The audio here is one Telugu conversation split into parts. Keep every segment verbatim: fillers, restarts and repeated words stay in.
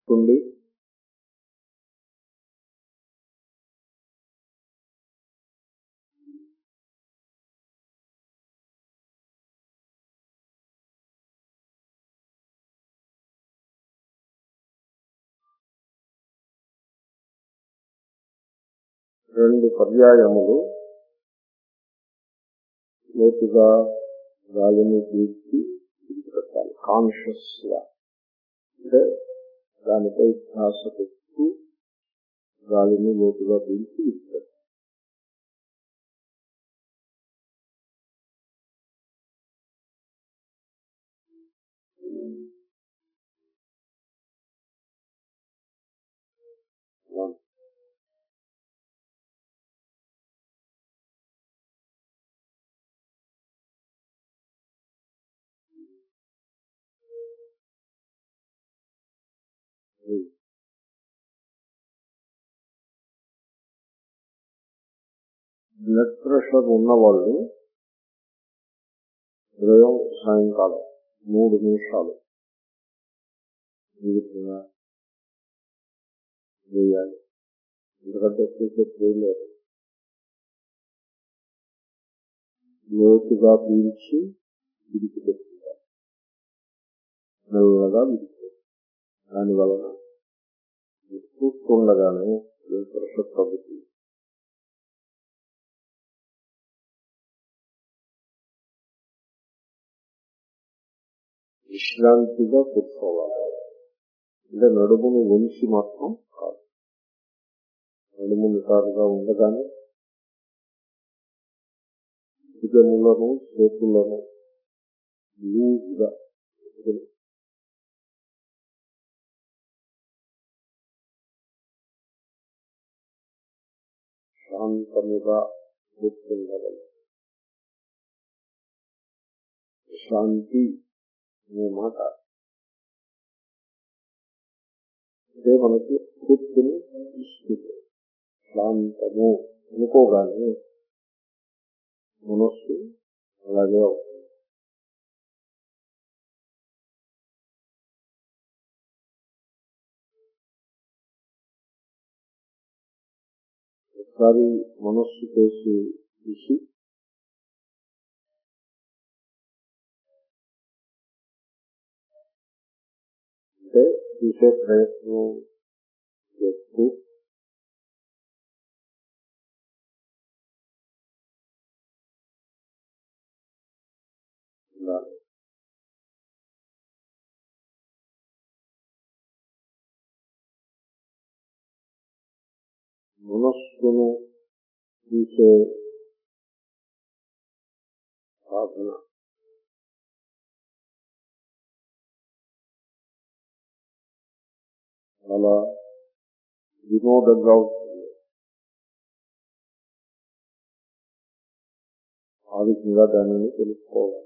గుర్తుండి రెండు పర్యాయములు లోతుగా గాలిని పీల్చి విడిచిపెట్టాలి. కాన్షియస్ గా అంటే దానిపై ధ్యాస పెట్టి గాలిని లోతుగా పీల్చి విడిచిపెట్టాలి. బ్లడ్ ప్రెషర్ ఉన్నవాళ్ళు ఉదయం సాయంకాలం మూడు నిమిషాలు జీవితంగా వేయాలి. ఎందుకంటే క్రికెట్ వేయలేరు. లోతుగా పీల్చి విడిచిపెట్టుకుంటారు. మెల్లగా విడిచిపెట్టారు. దానివలన చూస్తుండగానే బ్లడ్ ప్రెషర్ తగ్గుతుంది. విశ్రాంతిగా కూర్చోవాలి. అంటే నడుమును వంచి మాత్రం కాదు. నడుము నిటారుగా ఉండగానే భుజములను చేతులను లూజ్గా శాంతముగా కూర్చుండగలరు. శాంతి అనే మాట అదే మనకి కూర్చుని ఇస్తుంది. శాంతము అనుకోగానే మనస్సు అలాగే అవుతుంది. ఒకసారి మనస్సు చేసి చూసి అంటే చూసే ప్రయత్నం చేస్తూ ఉండాలి. మనస్సును చూసే సాధన చాలా వినోదంగా ఉంటుంది. ఆ విధంగా దానిని తెలుసుకోవాలి.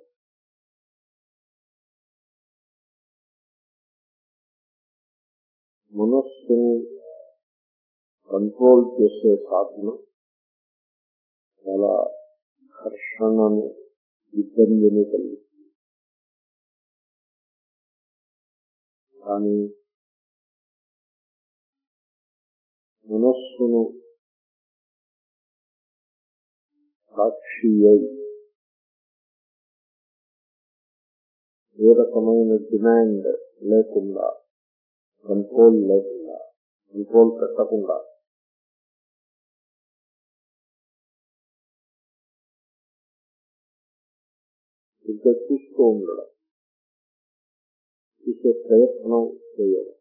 మనస్సును కంట్రోల్ చేసే సాధన చాలా ఘర్షణను, ఇబ్బందిని కలిగిస్తుంది. కానీ మనస్సును సాక్షి అయి ఏ రకమైన డిమాండ్ లేకుండా, కంట్రోల్ లేకుండా, కంట్రోల్ పెట్టకుండా ఇంకా చూస్తూ ఉండడం, చూసే ప్రయత్నం చేయడం.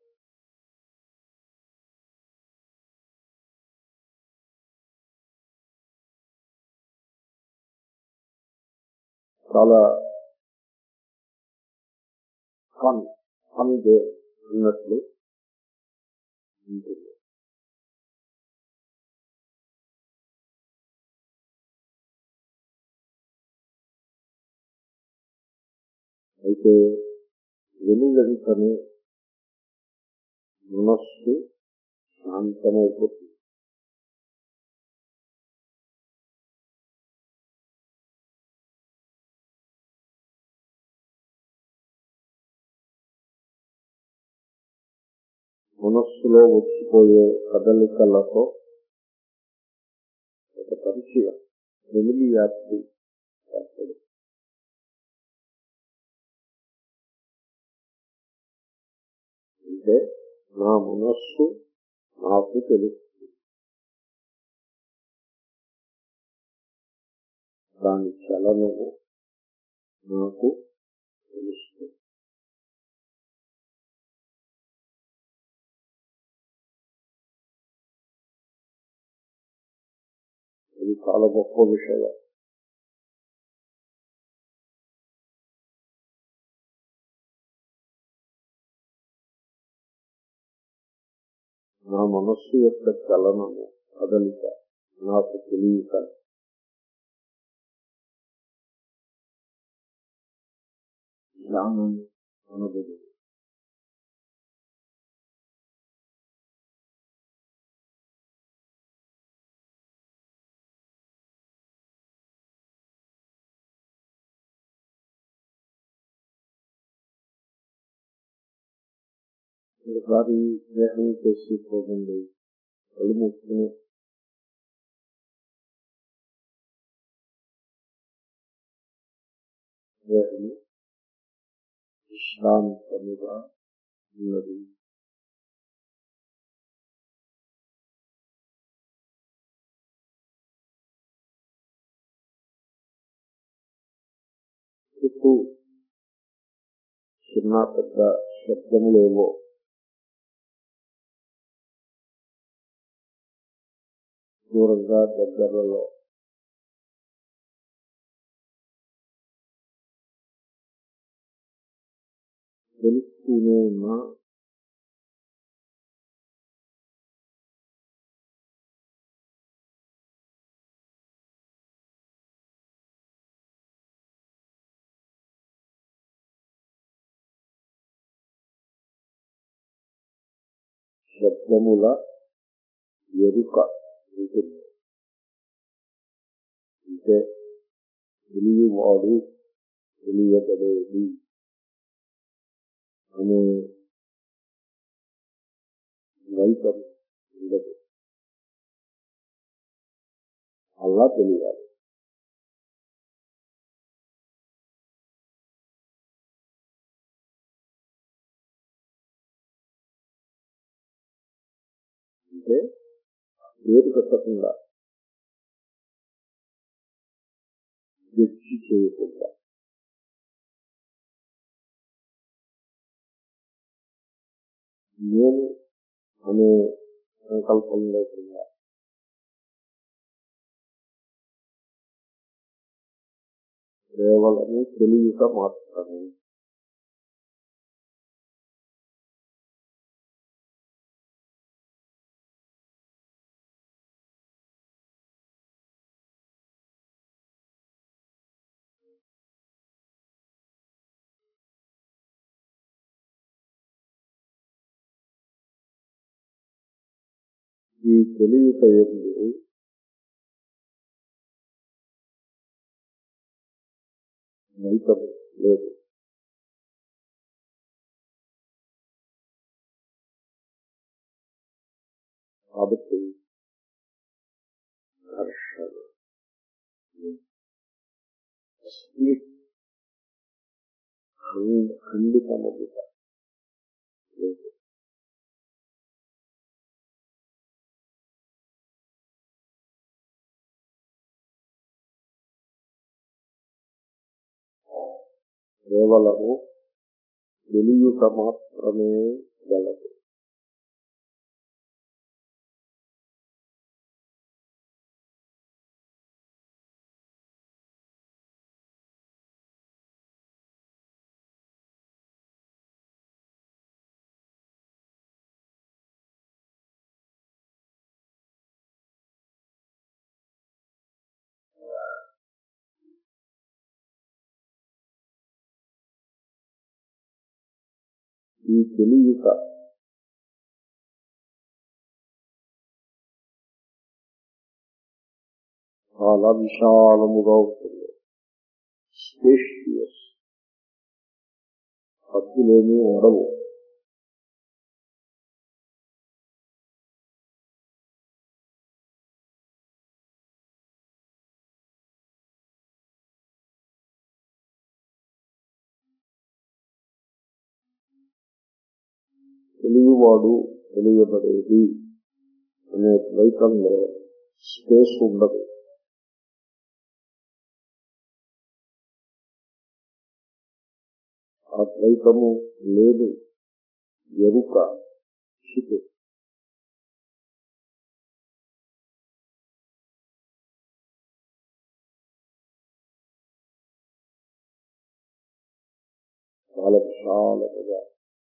చాలా ఫన్ ఫన్ డే అన్నట్లు ఉంటుంది. అయితే వెనువెంటనే మనస్సు శాంతమైపోతుంది. మనస్సులో వచ్చిపోయే కదలికలతో ఒక పరిచయం ఫెమిలియారిటీ ఏర్పడు. అంటే నా మనస్సు నాకు తెలుస్తుంది, దాని చలనము నాకు తెలుస్తుంది. ఇది చాలా గొప్ప విషయం. నా మనస్సు యొక్క చలనము కదలిక నాకు తెలియక జ్ఞానం అనబడు. ఒకసారి స్నేహం చేసి పోతుంది, కళ్ళు మూసుకుని స్నేహము విశ్రాంతముగా ఉన్నది. చుట్టూ చిన్న పెద్ద శబ్దములేవో దూరంగా దగ్గరలో తెలుస్తూనే ఉన్నా శబ్దముల ఎరుక ఉంటుంది. అంటే తెలియవాడు తెలియబడేది అనే వైఖరి ఉండదు. అలా తెలియాలి. అంటే పేరు పెట్టకుండా, జడ్జి చేయకుండా, నేను అనే సంకల్పం లేకుండా కేవలము తెలియక మాత్రమే. ఈ తెలియక ఎందు నైతము లేదు. కాబట్టి ఘర్షణ ఖండితమగుట లేదు. కేవలము తెలియక మాత్రమే గలదు. ఈ తెలియక చాలా విశాలముగా ఉంటుంది. స్పేషియస్, హద్దులేమీ ఉండవు. తెలియవాడు తెలియబడేది అనే ద్వైతంలో స్పేస్ ఉండదు. ఆ ద్వైతము లేదు, ఎరుక చిత్. చాలా విశాలముగా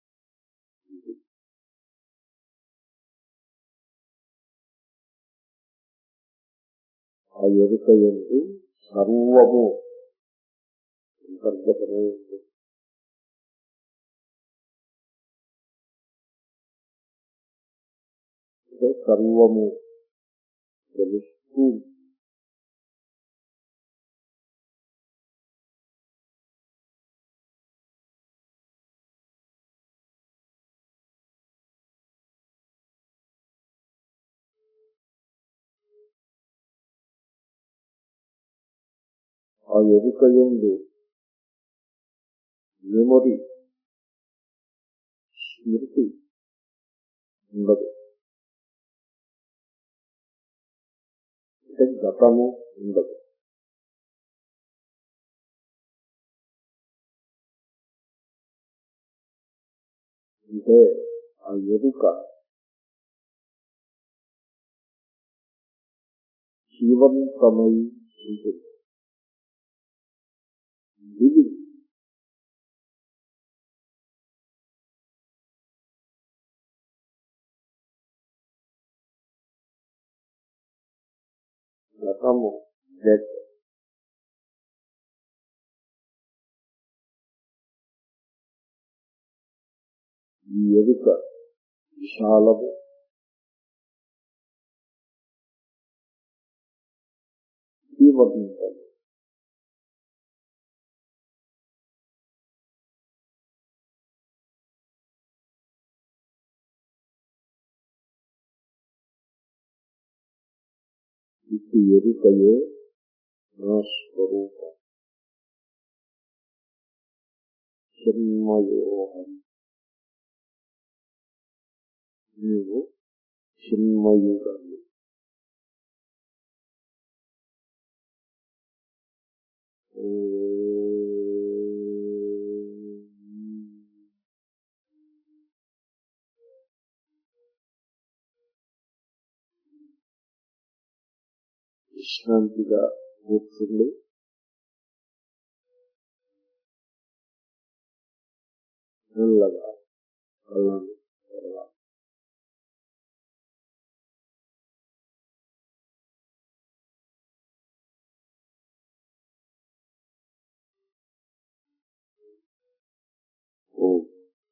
ఆ ఎరుక ఎందు సర్వము అంతర్గతమే ఉంది. సర్వము తెలుస్తూ ఆ ఎరుక ఎందు మెమొరీ స్మృతి ఉండదు. అంటే గతము ఉండదు. అంటే ఆ ఎరుక జీవంతమై ఉంటుంది. ఇది గతము డెత్, ఈ ఎరుక విశాలము, జీవంతము. ఇది ఎరుకయే నా స్వరూపం. చిన్మయోహం, నీవు చిన్మయుడను. విశ్రాంతిగా కూర్చుండి మెల్లగా కళ్ళను తెరవాలి. ఓం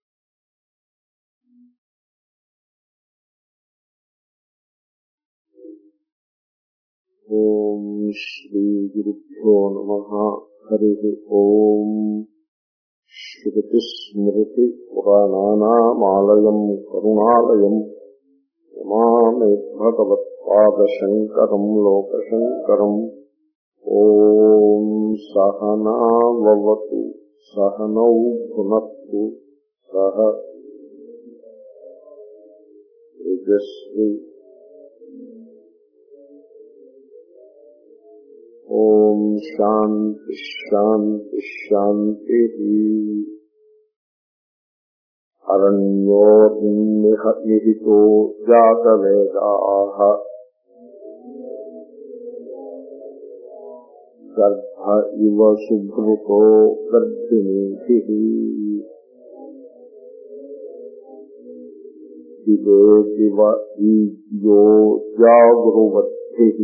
ఓం శ్రీ గురుభ్యో నమః. హరి ఓం. శృతి స్మృతి పురాణానామాలయం కరుణాలయం నమామి భగవత్పాదశంకరం లోకశంకరం. ఓం సహనా భవతు సహనౌ భునత్తు సహ తేజస్వి. ఓం శాంతి శాంతి శాంతి. అరణ్యోర్నిహితో జాతవేదాః గర్భ ఇవ సుభృతో గర్భిణీభిః దివేదివ ఈజ్యో జాగృవద్భిః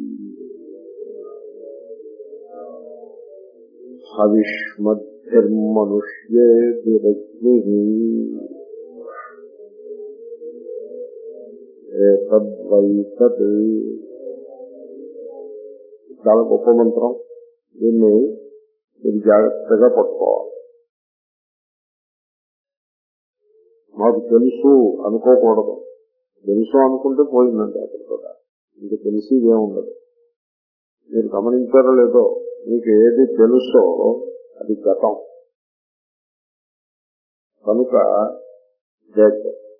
హవిష్మద్భిర్మనుష్యేభిరగ్నిః ఏతద్వైతత్. చాలా గొప్ప మంత్రం. దీన్ని మీరు జాగ్రత్తగా పట్టుకోవాలి. మాకు తెలుసు అనుకోకూడదు. తెలుసు అనుకుంటే పోయిందండి అక్కడ కూడా. మీకు తెలిసి ఇదేముండదు. మీరు గమనించారో లేదో, మీకు ఏది తెలుసో అది గతం. కనుక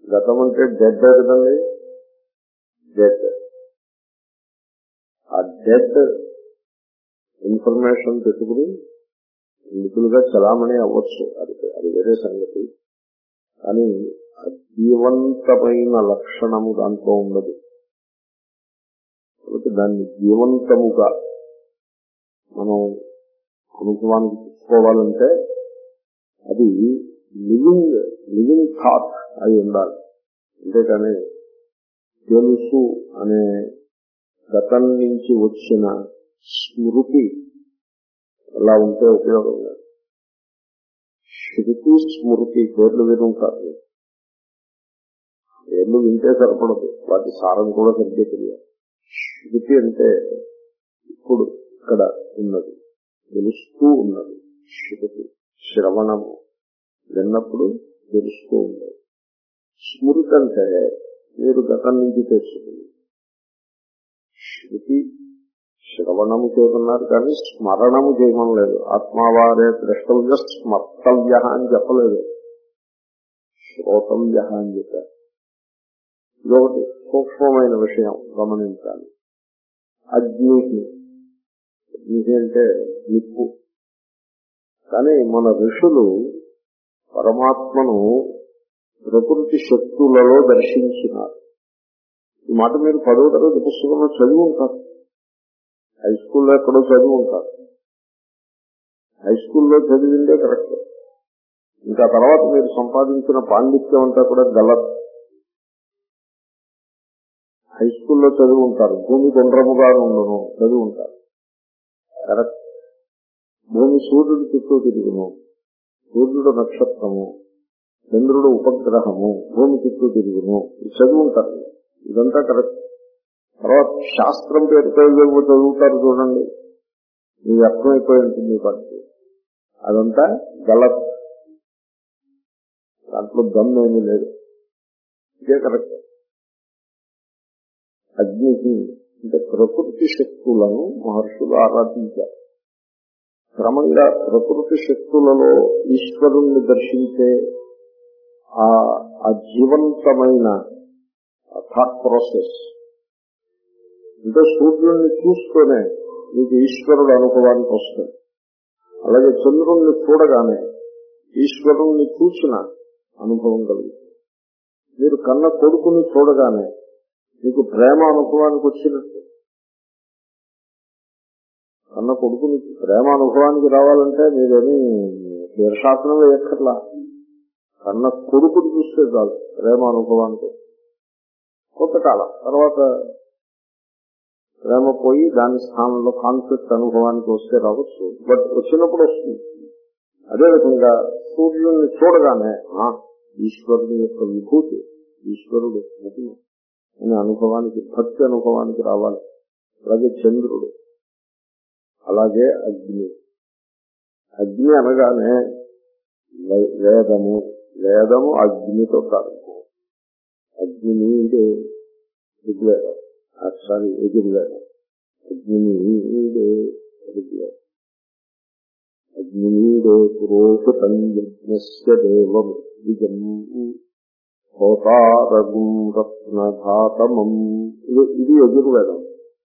గతం అంటే డెడ్ కదండి, డెడ్. ఆ డెడ్ ఇన్ఫర్మేషన్ పెట్టుకుని నిపుణులుగా చలామణి అవ్వచ్చు, అది అది వేరే సంగతి. కానీ జీవంతమైన లక్షణము దాంట్లో ఉండదు. కాబట్టి దాన్ని జీవంతముగా మనం అనుభవానికి తీసుకోవాలంటే అది లివింగ్ లివింగ్ థాట్ అయి ఉండాలి. అంతేకాని తెలుసు అనే గతం నుంచి వచ్చిన స్మృతి ఎలా ఉంటే ఉపయోగం లేదు. శృతి స్మృతి పేర్లు వినుంటారు, పేర్లు వింటే సరిపడదు, వాటి సారం కూడా సరిగ్గా తెలియాలి. శృతి అంటే ఇప్పుడు ఇక్కడ ఉన్నది, తెలుస్తూ ఉన్నది. శృతి శ్రవణము, విన్నప్పుడు తెలుస్తూ ఉన్నది. స్మృతి అంటే మీరు గతం నుంచి తెలుసుకుంది. శృతి శ్రవణము చేయమన్నారు కానీ స్మరణము చేయమని లేదు. ఆత్మావారే ద్రష్టవ్య స్మర్తవ్య అని చెప్పలేదు, శ్రోతవ్య అని చెప్పారు. ఇదొకటి సూక్ష్మమైన విషయం గమనించాలి. అగ్ని, అగ్ని అంటే నిప్పు. కానీ మన ఋషులు పరమాత్మను ప్రకృతి శక్తులలో దర్శించినారు. ఈ మాట మీరు పదవ తరగతి పుస్తకంలో చదివి ఉంటారు, హై స్కూల్లో ఎక్కడో చదివి ఉంటారు. హై స్కూల్లో చదివిందే కరెక్ట్. ఇంకా తర్వాత మీరు సంపాదించిన పాండిత్యం అంతా కూడా గలత్. హై స్కూల్లో చదివి ఉంటారు, భూమి గుండ్రముగా ఉండను చదివి ఉంటారు, కరెక్ట్. భూమి సూర్యుడు చుట్టూ తిరుగును, సూర్యుడు నక్షత్రము, చంద్రుడు ఉపగ్రహము, భూమి చుట్టూ తిరుగును, చదివి ఉంటారు. ఇదంతా కరెక్ట్. తర్వాత శాస్త్రం పేరుతో ఏవో చదువుతారు చూడండి, మీకు అర్థమైపోయి ఉంటుంది పట్టి. అదంతా గలత్, దాంట్లో దమ్మేమీ లేదు, ఇదే కరెక్ట్. అగ్నికి అంటే ప్రకృతి శక్తులను మహర్షులు ఆరాధించారు. క్రమంగా ప్రకృతి శక్తులలో ఈశ్వరుణ్ణి దర్శించే ఆ జీవంతమైన థాట్ ప్రాసెస్, అంటే సూర్యుడిని చూస్తూనే మీకు ఈశ్వరుడు అనుభవానికి వస్తుంది. అలాగే చంద్రుణ్ణి చూడగానే ఈశ్వరుణ్ణి చూసిన అనుభవం కలుగుతుంది. మీరు కన్న కొడుకుని చూడగానే మీకు ప్రేమ అనుభవానికి వచ్చినట్టు. కన్న కొడుకుని ప్రేమ అనుభవానికి రావాలంటే మీరేమీ శీర్షాసనం వేయక్కర్లా, కన్న కొడుకుని చూస్తే చాలు ప్రేమ అనుభవానికి. కొంతకాలం తర్వాత ప్రేమ పోయి దాని స్థానంలో కాన్ఫ్లిక్ట్ అనుభవానికి వస్తే రావచ్చు, బట్ వచ్చినప్పుడు వస్తుంది. అదేవిధంగా సూర్యుడిని చూడగానే ఈశ్వరుని యొక్క విభూతి, ఈశ్వరుడు ముఖి అనే అనుభవానికి, భక్తి అనుభవానికి రావాలి. అలాగే చంద్రుడు, అలాగే అగ్ని. అగ్ని అనగానే వేదము, వేదము అగ్నితో ప్రారంభం. అగ్నినీడే ఋగ్వేదం, సారీ యజుర్వేదం. అగ్నినీడే ఋగ్వేదం. అగ్నినీడే పురోహితం యజ్ఞస్య దేవం విజం హోతారగుం రత్నఘాతమం. ఇది ఇది యజుర్వేదం.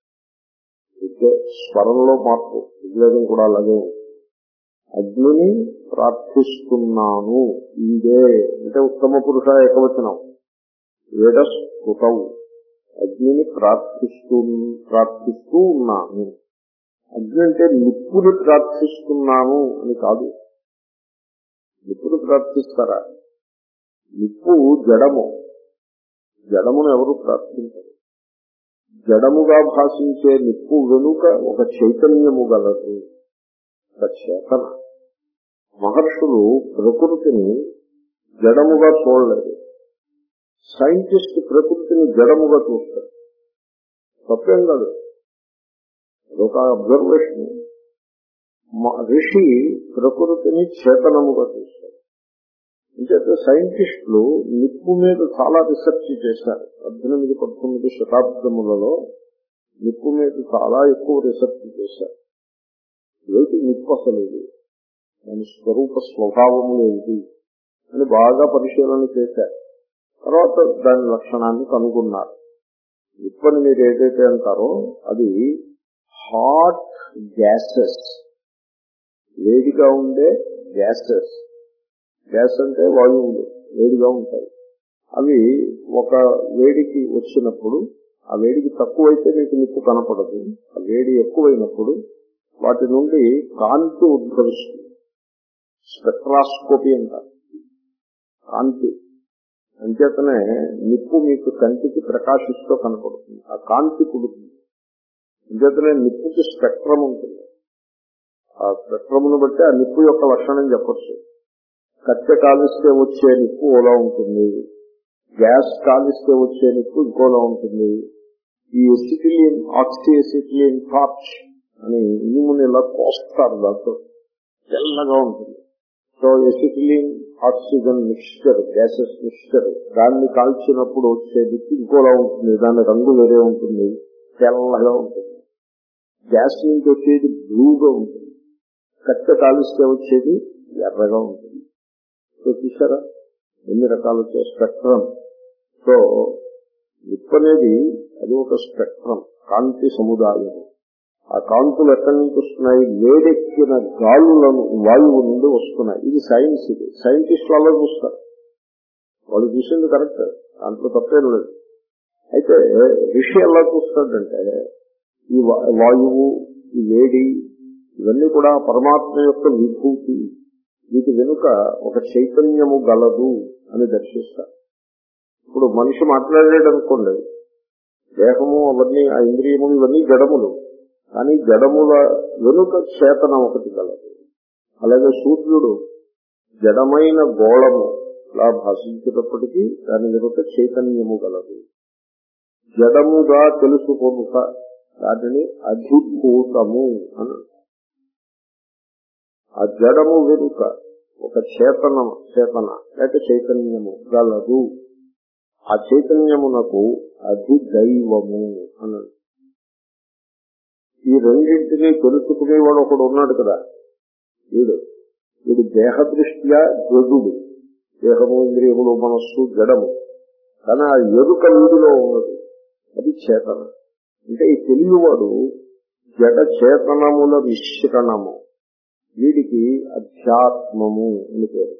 స్వరంలో మార్పు, ఋగ్వేదం కూడా అలాగే. అగ్నిని ప్రార్థిస్తున్నాను, ఈడే అంటే ఉత్తమ పురుష ఏకవచనం, వేదస్కృతౌ. అగ్నిని ప్రార్థిస్తూ ప్రార్థిస్తూ ఉన్నాను. అగ్ని అంటే నిప్పుని ప్రార్థిస్తున్నాను అని కాదు. నిప్పుని ప్రార్థిస్తారా? నిప్పు జడము, జడమును ఎవరు ప్రార్థించరు. జడముగా భాషించే నిప్పు వెనుక ఒక చైతన్యము గలదు, ఒక చేతన. మహర్షులు ప్రకృతిని జడముగా చూడలేదు. సైంటిస్ట్ ప్రకృతిని జడముగా చూస్తారు, తప్పేం కాదు, అదొక అబ్జర్వేషన్. ఋషి ప్రకృతిని చేతనముగా చూస్తారు. ఇంకైతే సైంటిస్టులు నిప్పు మీద చాలా రీసెర్చ్ చేశారు. పద్దెనిమిది పంతొమ్మిది శతాబ్దములలో నిప్పు మీద చాలా ఎక్కువ రీసెర్చ్ చేశారు. ఏమిటి నిప్పు అసలు, ఇది దాని స్వరూప స్వభావము ఏమిటి అని బాగా పరిశీలన చేశారు. తర్వాత దాని లక్షణాన్ని కనుగొన్నారు. నిప్పని మీరు ఏదైతే అంటారో అది హాట్ గ్యాసెస్, వేడిగా ఉండే గ్యాసెస్. గ్యాస్ అంటే వాయువులు వేడిగా ఉంటాయి. అవి ఒక వేడికి వచ్చినప్పుడు ఆ వేడికి తక్కువైతే మీకు నిప్పు కనపడదు. ఆ వేడి ఎక్కువైనప్పుడు వాటి నుండి కాంతి ఉద్భవిస్తుంది. స్పెక్ట్రాస్కోపీ అంటారు. కాంతి అంచేతనే నిప్పు మీకు కంటికి ప్రకాశిస్తూ కనపడుతుంది. ఆ కాంతి పుడుతుంది. అంచేతనే నిప్పుకి స్పెక్ట్రమ్ ఉంటుంది. ఆ స్పెక్ట్రమ్ను బట్టి ఆ నిప్పు యొక్క లక్షణం చెప్పచ్చు. కట్టె కాలిస్తే వచ్చే నిప్పు ఓలా ఉంటుంది, గ్యాస్ కాలిస్తే వచ్చే నిప్పు ఇంకోలా ఉంటుంది. ఈ ఎసిటిలిన్, ఆక్సి ఎసిటిలిన్ టార్చ్ అని ఇనుముని ఇలా కోస్తారు, దాంతో తెల్లగా ఉంటుంది. So acetylene oxygen mixture, gases mixture, దాన్ని కాల్చినప్పుడు వచ్చేది ఇంకోలా ఉంటుంది. దాని రంగు వేరే ఉంటుంది, తెల్లగా ఉంటుంది. గ్యాస్ నుంచి వచ్చేది బ్లూగా ఉంటుంది, కట్టె కాలిస్తే వచ్చేది ఎర్రగా ఉంటుంది. సో చూసారా ఎన్ని రకాలు వచ్చే స్పెక్ట్రమ్. సో నిప్పు అనేది అది ఒక స్పెక్ట్రమ్, కాంతి సముదాయం. ఆ కాంతులు ఎక్కడి నుంచి వస్తున్నాయి? వేడెక్కిన గాలులను, వాయువు నుండి వస్తున్నాయి. ఇది సైన్స్. ఇది సైంటిస్ట్ వాళ్ళ చూస్తారు, వాళ్ళు చూసింది కరెక్ట్, దాంట్లో తప్పేం లేదు. అయితే ఋషి ఎలా చూస్తాడంటే ఈ వాయువు, ఈ వేడి, ఇవన్నీ కూడా పరమాత్మ యొక్క విభూతి, వీటి వెనుక ఒక చైతన్యము గలదు అని దర్శిస్తారు. ఇప్పుడు మనిషి మాట్లాడాడు అనుకోండి, దేహము అవన్నీ, ఆ ఇంద్రియములు ఇవన్నీ జడములు, కానీ జడముల వెనుక చేతనం ఒకటి కలదు. అలాగే సూర్యుడు జడమైన గోళము అలా భాషించేటప్పటికీ దాని వెనుక చైతన్యము గలదు. జడముగా తెలుసుకొనుట దానిని అధిభూతము అని. ఆ జడము వెనుక ఒక చేతన చేతన లేక చైతన్యము గలదు. ఆ చైతన్యమునకు అధిదైవము అన్నది. ఈ రెండింటినీ తెలుసుకునేవాడు ఒకడు ఉన్నాడు కదా, వీడు వీడు దేహ దృష్ట్యా జడుడు, దేహము, ఇంద్రియములు, మనస్సు జడము. కానీ ఆ ఎరుక వీడిలో ఉన్నది, అది చేతన. అంటే ఈ తెలియవాడు జడ చేతనముల మిశ్రణము, వీడికి అధ్యాత్మము అని పేరు.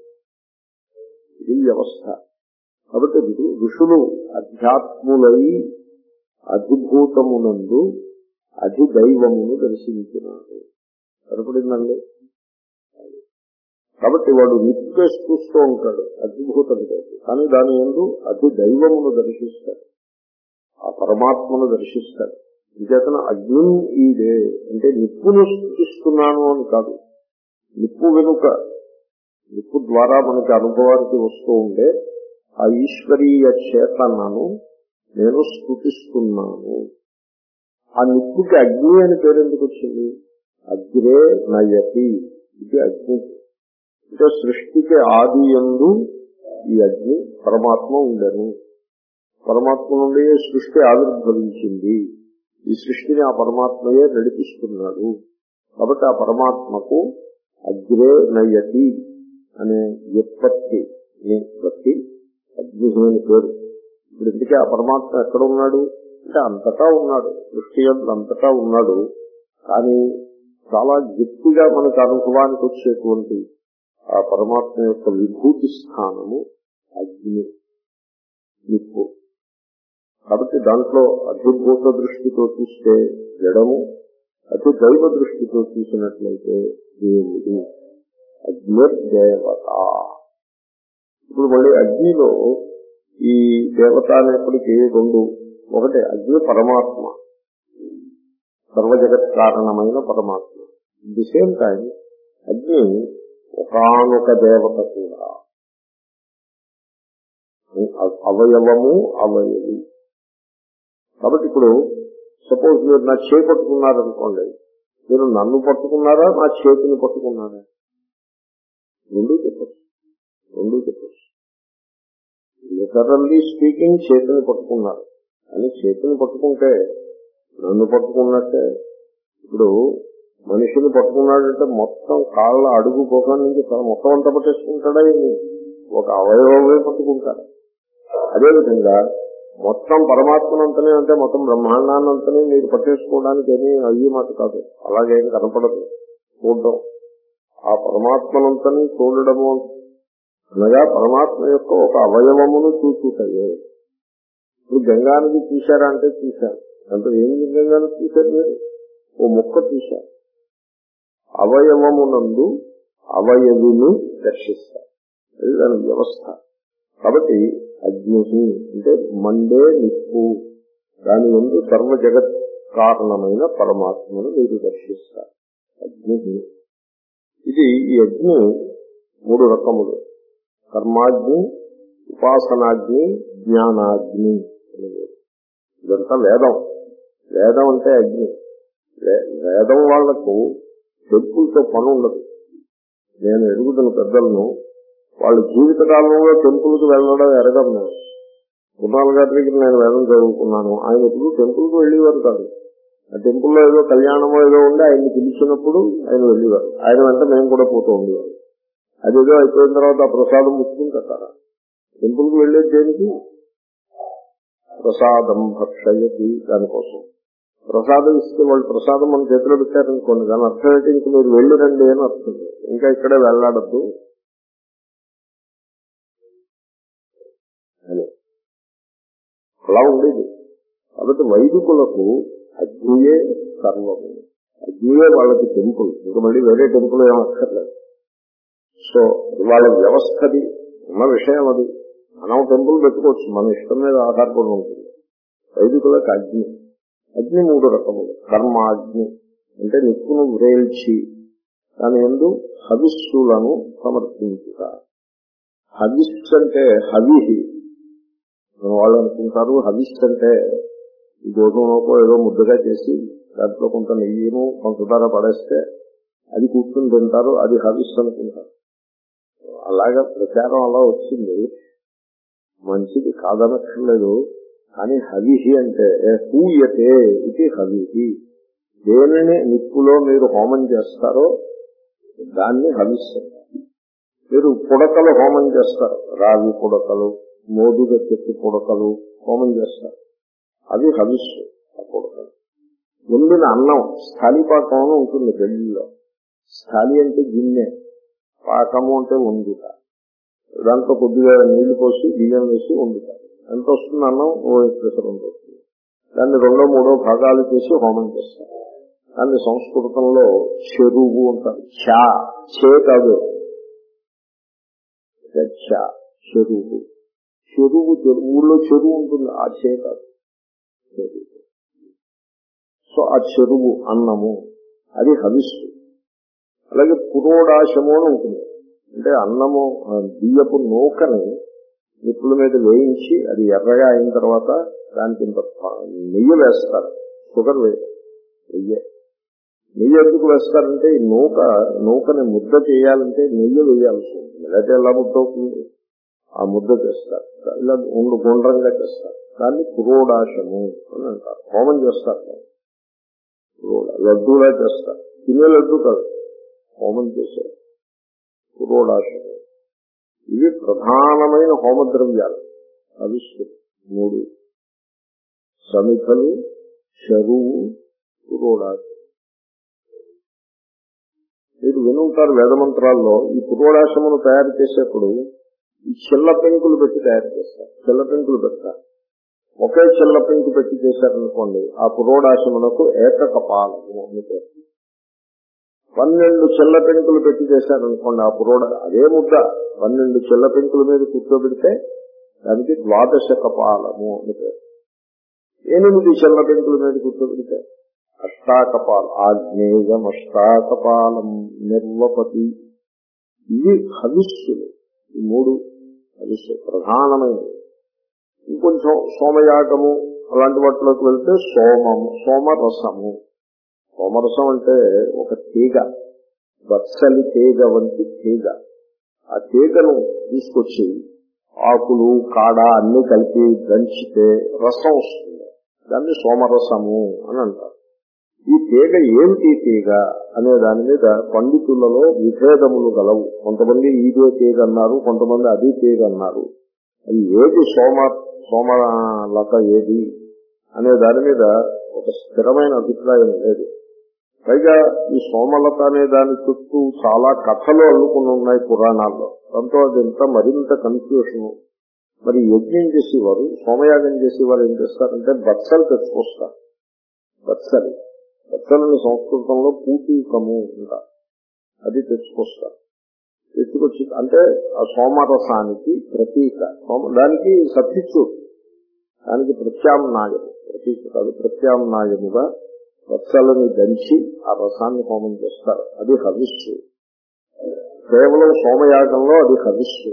ఇది వ్యవస్థ. కాబట్టి ఋషులు అధ్యాత్ములై అధిభూతమునందు అధిదైవమును దర్శించినాడు. సరిపడిందండి. కాబట్టి వాడు నిత్యేసి చూస్తూ ఉంటాడు అధిభూతంతో, కానీ దాని యందు అధిదైవమును దర్శిస్తాడు, ఆ పరమాత్మను దర్శిస్తాడు. నిజాతన అగ్ని ఈడే అంటే నిప్పును సృష్టిస్తున్నాను అని కాదు, నిప్పు వెనుక, నిప్పు ద్వారా మనకి అనుభవానికి వస్తూ ఉండే ఆ ఈశ్వరీయ చేతనను నేను స్తుతిస్తున్నాను. ఆ నిప్పుకి అగ్ని అని పేరు ఎందుకు వచ్చింది? అగ్రే నయతి, ఇది అగ్ని. అంటే సృష్టికి ఆది యందు ఈ అగ్ని పరమాత్మ ఉండను. పరమాత్మ నుండి సృష్టి ఆవిర్భవించింది. ఈ సృష్టిని ఆ పరమాత్మయే నడిపిస్తున్నాడు. కాబట్టి ఆ పరమాత్మకు అగ్రే నయతి అనే వ్యుత్పత్తి బట్టి అగ్ని అని పేరు. ఇప్పుడు ఇందుకే ఆ పరమాత్మ ఎక్కడ ఉన్నాడు అంటే అంతటా ఉన్నాడు, సృష్టి అంతటా ఉన్నాడు. కానీ చాలా గట్టిగా మనకు అనుభవానికి వచ్చేటువంటి ఆ పరమాత్మ యొక్క విభూతి స్థానము అగ్ని, నిప్పు. కాబట్టి దాంట్లో అధిభూత దృష్టితో చూస్తే జడము, అతి దైవ దృష్టితో చూసినట్లయితే దేవుడు, అగ్నిర్దేవత. ఇప్పుడు మళ్ళీ అగ్నిలో ఈ దేవత అనేప్పటికీ రెండు, ఒకటి అగ్ని పరమాత్మ, సర్వజగత్ కారణమైన పరమాత్మ. అట్ ది సేమ్ టైం అగ్ని ఒకానొక దేవత కూడా, అవయవము అవయవి. కాబట్టి ఇప్పుడు సపోజ్ మీరు నా చేయి పట్టుకున్నారనుకోండి, మీరు నన్ను పట్టుకున్నారా నా చేతిని పట్టుకున్నారా? రెండూ చెప్పచ్చు, రెండూ చెప్పచ్చు. లిటరల్లీ స్పీకింగ్ చేతిని పట్టుకున్నారు, కానీ చేతిని పట్టుకుంటే నన్ను పట్టుకున్నట్టే. ఇప్పుడు మనిషిని పట్టుకున్నాడంటే మొత్తం కాళ్ళ అడుగు పోగా నుంచి మొత్తం అంతా పట్టేసుకుంటాడా? ఒక అవయవమే పట్టుకుంటాడు. అది అదేవిధంగా మొత్తం పరమాత్మనంతనే అంటే మొత్తం బ్రహ్మాండాన్నంతనే మీరు పట్టేసుకోవడానికి ఏమీ అయ్యి మాట కాదు. అలాగేం కనపడదు చూడడం. ఆ పరమాత్మనంతని చూడడము అనగా పరమాత్మ యొక్క ఒక అవయవమును చూచుటయే. ఇప్పుడు గంగానది చూశారా అంటే చూశారు. అంటే ఏమి గంగాను చూశారు మీరు? ఓ మొక్క చూశారు. అవయవమునందు అవయవిని దర్శిస్తారు. అది దాని వ్యవస్థ. కాబట్టి అగ్ని అంటే మండే నిప్పు, దాని ముందు సర్వ జగత్ కారణమైన పరమాత్మను మీరు దర్శిస్తారు. అగ్ని ఇది ఈ అగ్ని మూడు రకములు: కర్మాగ్ని, ఉపాసనాగ్ని, జ్ఞానాగ్ని. ఇదంతా వేదం. వేదం అంటే అగ్ని. వేదం వాళ్లకు టెంపుల్తో పని ఉండదు. నేను ఎరుగుతున్న పెద్దలను వాళ్ళ జీవిత కాలంలో టెంపుల్కి వెళ్ళడం ఎరగం. నేను గురునాథ్ గారి దగ్గర నేను వేదం చదువుకున్నాను. ఆయన ఎప్పుడు టెంపుల్కి వెళ్ళేవారు కాదు. ఆ టెంపుల్లో ఏదో కళ్యాణమో ఏదో ఉండి ఆయన్ని పిలిచినప్పుడు ఆయన వెళ్ళేవారు. ఆయన వెంట మేము కూడా పోతూ ఉండేవారు. అదేదో అయిపోయిన తర్వాత ఆ ప్రసాదం ముట్టుకుని కట్టారా? టెంపుల్కి వెళ్ళేది దేనికి? ప్రసాదం భక్షయతి, దానికోసం. ప్రసాదం ఇస్తే వాళ్ళు ప్రసాదం మన చేతిలో పెట్టారనుకోండి, దాని అర్థం ఏంటి? ఇంక మీరు వెళ్ళి రండి అని అర్థం. ఇంకా ఇక్కడే వెళ్ళాడద్దు అని అలా ఉండేది. కాబట్టి వైదికులకు అగ్నియే సర్వము, అగ్నియే వాళ్ళకి టెంపుల్. ఇంకా మళ్ళీ వేరే టెంపుల్ ఏం అక్కర్లేదు. సో వాళ్ళ వ్యవస్థది ఉన్న విషయం అది. మనం టెంపుల్ పెట్టుకోవచ్చు, మన ఇష్టం మీద ఆధారపడి ఉంటుంది. వైదికులకు అగ్ని. అగ్ని మూడు రకములు: కర్మాగ్ని అంటే నిప్పును వ్రేల్చి దాని యందు హవిస్సులను సమర్పించుట. హవిస్ అంటే హవిహి. వాళ్ళు అనుకుంటారు హవిస్ అంటే గోధుమలోకో ఏదో ముద్దగా చేసి దాంట్లో కొంత నెయ్యిను పంచదార పడేస్తే అది కూర్చుని తింటారు, అది హవిస్ అనుకుంటారు. అలాగా ప్రచారం అలా వచ్చింది. మంచిది కాదనక్కర్లేదు. కానీ హవిహి అంటే హూయతే ఇది హవిహి. దేనిని నిప్పులో మీరు హోమం చేస్తారో దాన్ని హవిస్తారు. మీరు పుడకలు హోమం చేస్తారు, రావి పుడకలు, మోదుగ చెట్టు పుడకలు హోమం చేస్తారు, అవి హవిస్సు. ఆ పుడకలు వండిన అన్నం స్థాళీపాకం ఉంటుంది పెళ్లిలో. స్థాళీ అంటే గిన్నె, పాకము అంటే వండుట. దాంట్లో కొద్దిగా నీళ్లు పోసి బియ్యం వేసి వండుతారు. ఎంత వస్తుంది అన్నం? ఓ ప్రెషర్ ఉంటుంది. దాన్ని రెండో మూడో భాగాలు చేసి హోమం చేస్తారు. దాన్ని సంస్కృతంలో చెరువు అంటారు. చా చే కాదు, చెరువు. చెరువు ఊళ్ళో చెరువు ఉంటుంది, ఆ చే కాదు, చెరువు. సో ఆ చెరువు అన్నము అది హవిస్సు. అలాగే పురోడాశము అని ఉంటుంది. అంటే అన్నము బియ్యపు నూకని నిప్పుల మీద వేయించి అది ఎర్రగా అయిన తర్వాత దానికి ఇంత నెయ్యి వేస్తారు. షుగర్ వేయరు, నెయ్యే. నెయ్యి ఎందుకు వేస్తారంటే ఈ నూక నూకని ముద్ద చేయాలంటే నెయ్యి వేయాల్సి ఉంటుంది. లేకపోతే ఎలా ముద్ద అవుతుంది? ఆ ముద్ద చేస్తారు, ఇలా ఉండు గుండ్రంగా చేస్తారు. దాన్ని పురోడాశము అని అంటారు. హోమం చేస్తారు, లడ్డూలా చేస్తారు. తినే లడ్డు కాదు, హోమం చేశారు. పురోడాశము. ఇవి ప్రధానమైన హోమద్రవ్యాలు. అవిష్టు మూడు: సమిధలు, చెరువు, పురోడాశం. మీరు వినుంటారు వేదమంత్రాల్లో ఈ పురోడాశమును తయారు చేసేప్పుడు ఈ చిల్ల పెంకులు పెట్టి తయారు చేస్తారు. చిల్ల పెంకులు పెడతారు. ఒకే చిల్ల పెంకు పెట్టి చేశారనుకోండి, ఆ పురోడాశమునకు ఏకకపాలము అని పేరు. పన్నెండు చిల్ల పెంకులు పెట్టి చేశారనుకోండి, ఆ పురోడ అదే ముద్ద పన్నెండు చిల్ల పెంకుల మీద కూర్చోబెడితే దానికి ద్వాదశ కపాలము అని పేరు. ఎనిమిది చిల్ల పెంకుల మీద కూర్చోబెడితే అష్టాకపాలం. ఆగ్నేయం అష్టాకపాలం నిర్వపతి. ఇవి హవిస్సులు. ఈ మూడు హవిస్సు ప్రధానమైనవి. ఇంకొంచెం సోమయాగము అలాంటి వాటిలోకి వెళ్తే సోమము, సోమరసము. సోమరసం అంటే ఒక తీగ, బత్సలి తీగ వంటి తీగ. ఆ తీగను తీసుకొచ్చి ఆకులు కాడ అన్ని కలిపి దంచితే రసం వస్తుంది. దాన్ని సోమరసము అని అంటారు. ఈ తీగ ఏమిటి తీగ అనే దాని మీద పండితులలో విభేదములు గలవు. కొంతమంది ఇదే తీగ అన్నారు, కొంతమంది అదే తీగ అన్నారు. అది ఏది సోమ సోమలత ఏది అనే దాని మీద ఒక స్థిరమైన అభిప్రాయం లేదు. పైగా ఈ సోమలత అనే దాని చుట్టూ చాలా కథలు అల్లుకుని ఉన్నాయి పురాణాల్లో. దాంతో అదంతా మరింత కన్ఫ్యూషన్. మరి యజ్ఞం చేసేవారు, సోమయాగం చేసేవారు ఏం చేస్తారంటే బత్సలు తెచ్చుకొస్తారు. బత్సలు బత్సలని సంస్కృతంలో పూతీకము అంటారు. అది తెచ్చుకొస్తారు. తెచ్చుకొచ్చి అంటే ఆ సోమరసానికి ప్రతీక, దానికి సబ్స్టిట్యూట్, దానికి ప్రత్యామ్నాయము, ప్రతీక కాదు ప్రత్యామ్నాయముగా వత్సలని దంచి ఆ రసాన్ని హోమం చేస్తారు. అది హవిస్సు. కేవలం సోమయాగంలో అది హవిస్సు.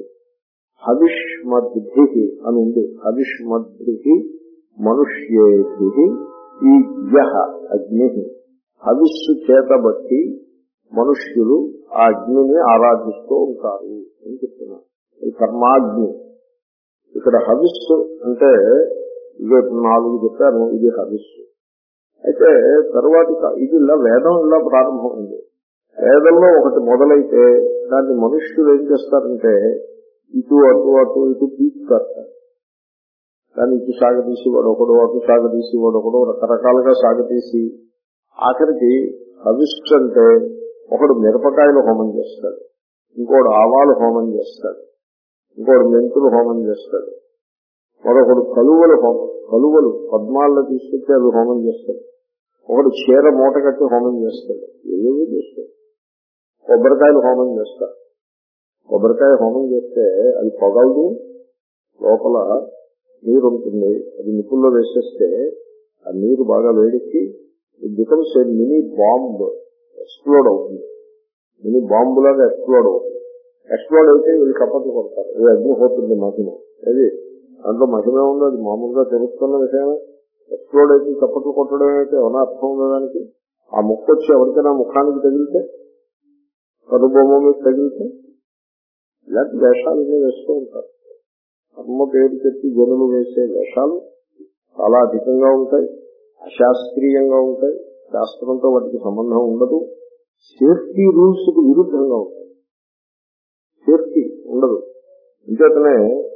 హవిష్మద్భి అని ఉంది. హవిష్మద్భి మనుష్యేభి ఈ యః అగ్ని. హవిస్సు చేతబట్టి మనుష్యులు ఆ అగ్నిని ఆరాధిస్తూ ఉంటారు అని చెప్తున్నారు. ఈ కర్మాగ్ని. ఇక్కడ హవిస్సు అంటే ఇవి నాలుగు చెప్పాను, ఇది హవిస్సు. అయితే తరువాతి ఇది ఇలా వేదం ఇలా ప్రారంభమైంది. వేదంలో ఒకటి మొదలైతే దాన్ని మనుష్యులు ఏం చేస్తారంటే ఇటు అటు అటు ఇటు తీసుకొస్తారు. దాన్ని ఇటు సాగతీసి వాడు ఒకడు, అటు సాగతీసి వాడు ఒకడు, రకరకాలుగా సాగతీసి ఆఖరికి హవిస్సు అంటే ఒకడు మిరపకాయలు హోమం చేస్తాడు, ఇంకోడు ఆవాలు హోమం చేస్తాడు, ఇంకోడు మెంతులు హోమం చేస్తాడు, మరొకడు కలువలు హోమం కలువలు పద్మాల్లో తీసుకొచ్చి అవి హోమం చేస్తాడు, ఒకడు చీర మూట కట్టి హోమం చేస్తాడు, ఏవేవి చేస్తాడు. కొబ్బరికాయలు హోమం చేస్తాడు. కొబ్బరికాయ హోమం చేస్తే అది పొగలదు, లోపల నీరు ఉంటుంది. అది నిప్పుల్లో వేసేస్తే ఆ నీరు బాగా వేడికి it becomes a mini bomb, explode అవుతుంది. మినీ బాంబులాగా ఎక్స్ప్లోడ్ అవుతుంది. ఎక్స్ప్లోడ్ అయితే వీళ్ళు కప్పట్లు కొడతారు. ఇది అగ్నిహోత్రుడి మహిమ. అది దాంట్లో మహిమే ఉంది, అది మామూలుగా తెలుస్తున్న విషయమే. ఎక్స్ప్లోడ్ అయితే చప్పట్లు కొట్టడం అయితే ఏమైనా అర్థం ఉండడానికి. ఆ ముక్క వచ్చి ఎవరికైనా ముఖానికి తగిలితే, కనుబొమ్మ మీద తగిలితే ఇలాంటి వేషాలన్నీ వేస్తూ ఉంటారు. కర్మ పేరు చెప్పి జనులు వేసే వేషాలు చాలా అధికంగా ఉంటాయి, అశాస్త్రీయంగా ఉంటాయి, శాస్త్రంతో వాటికి సంబంధం ఉండదు, సేఫ్టీ రూల్స్ కు విరుద్ధంగా ఉంటాయి, సేఫ్టీ ఉండదు. ఇంకేతనే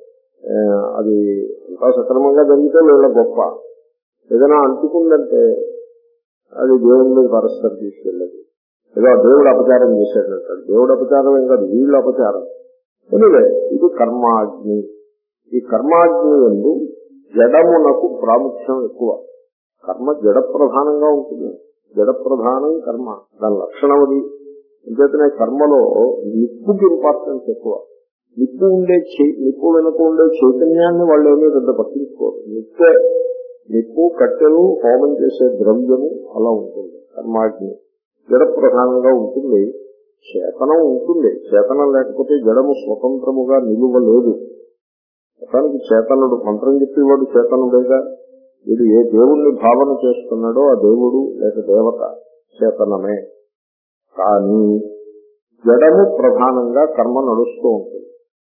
అది ఇంకా సక్రమంగా జరిగితే వీళ్ళ గొప్ప. ఏదైనా అంటుకుందంటే అది దేవుడి మీద పరస్పరం తీసుకెళ్ళదు. ఏదో దేవుడు అపచారం చేశాడంటాడు. దేవుడు అపచారం ఏం కాదు, వీళ్ళు అపచారం. ఎనివే ఇది కర్మాగ్ని. ఈ కర్మాగ్ని యందు జడమునకు ప్రాముఖ్యం ఎక్కువ. కర్మ జడ ప్రధానంగా ఉంటుంది. జడ ప్రధానం కర్మ, దాని లక్షణం అది. అంచేతనే కర్మలో నిప్పుకి ఇంపార్టెన్స్ ఎక్కువ. నిప్పు ఉండే నిప్పు వెనుక ఉండే చైతన్యాన్ని వాళ్ళు ఏమీ పెద్ద పట్టించుకోరు. నిప్పే నిప్పు కట్టెలు హోమం చేసే ద్రవ్యము అలా ఉంటుంది. కర్మాగ్ని జడ ప్రధానంగా ఉంటుంది. చేతనం ఉంటుంది. చేతనం లేకపోతే జడము స్వతంత్రముగా నిలువలేదు. మొత్తానికి చేతనుడు, మంత్రం చెప్పేవాడు చేతనుడేగా. వీడు ఏ దేవుణ్ణి భావన చేస్తున్నాడో ఆ దేవుడు లేక దేవత చేతనమే. కానీ జడము ప్రధానంగా కర్మ నడుస్తూ ఉంటుంది.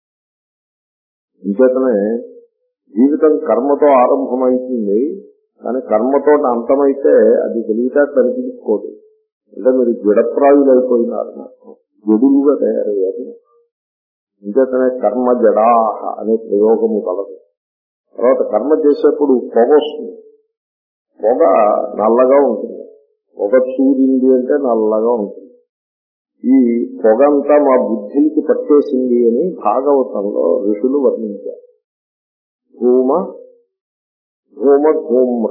ఇంచేతనే జీవితం కర్మతో ఆరంభమైతుంది, కానీ కర్మతో అంతమైతే అది తెలివితేటలు అనిపించుకోదు. అంటే మీరు జడప్రాయులు అయిపోయినారు, జడులుగా తయారయ్యారు. ఇంచేతనే కర్మ జడాహ అనే ప్రయోగము కలదు. తర్వాత కర్మ చేసేప్పుడు పొగ వస్తుంది. పొగ నల్లగా ఉంటుంది. పొగ చూరింది అంటే నల్లగా ఉంటుంది. ఈ పొగంతా మా బుద్ధికి పట్టేసింది అని భాగవతంలో ఋషులు వర్ణించారు. ధూమ ధూమ ధూమ్ర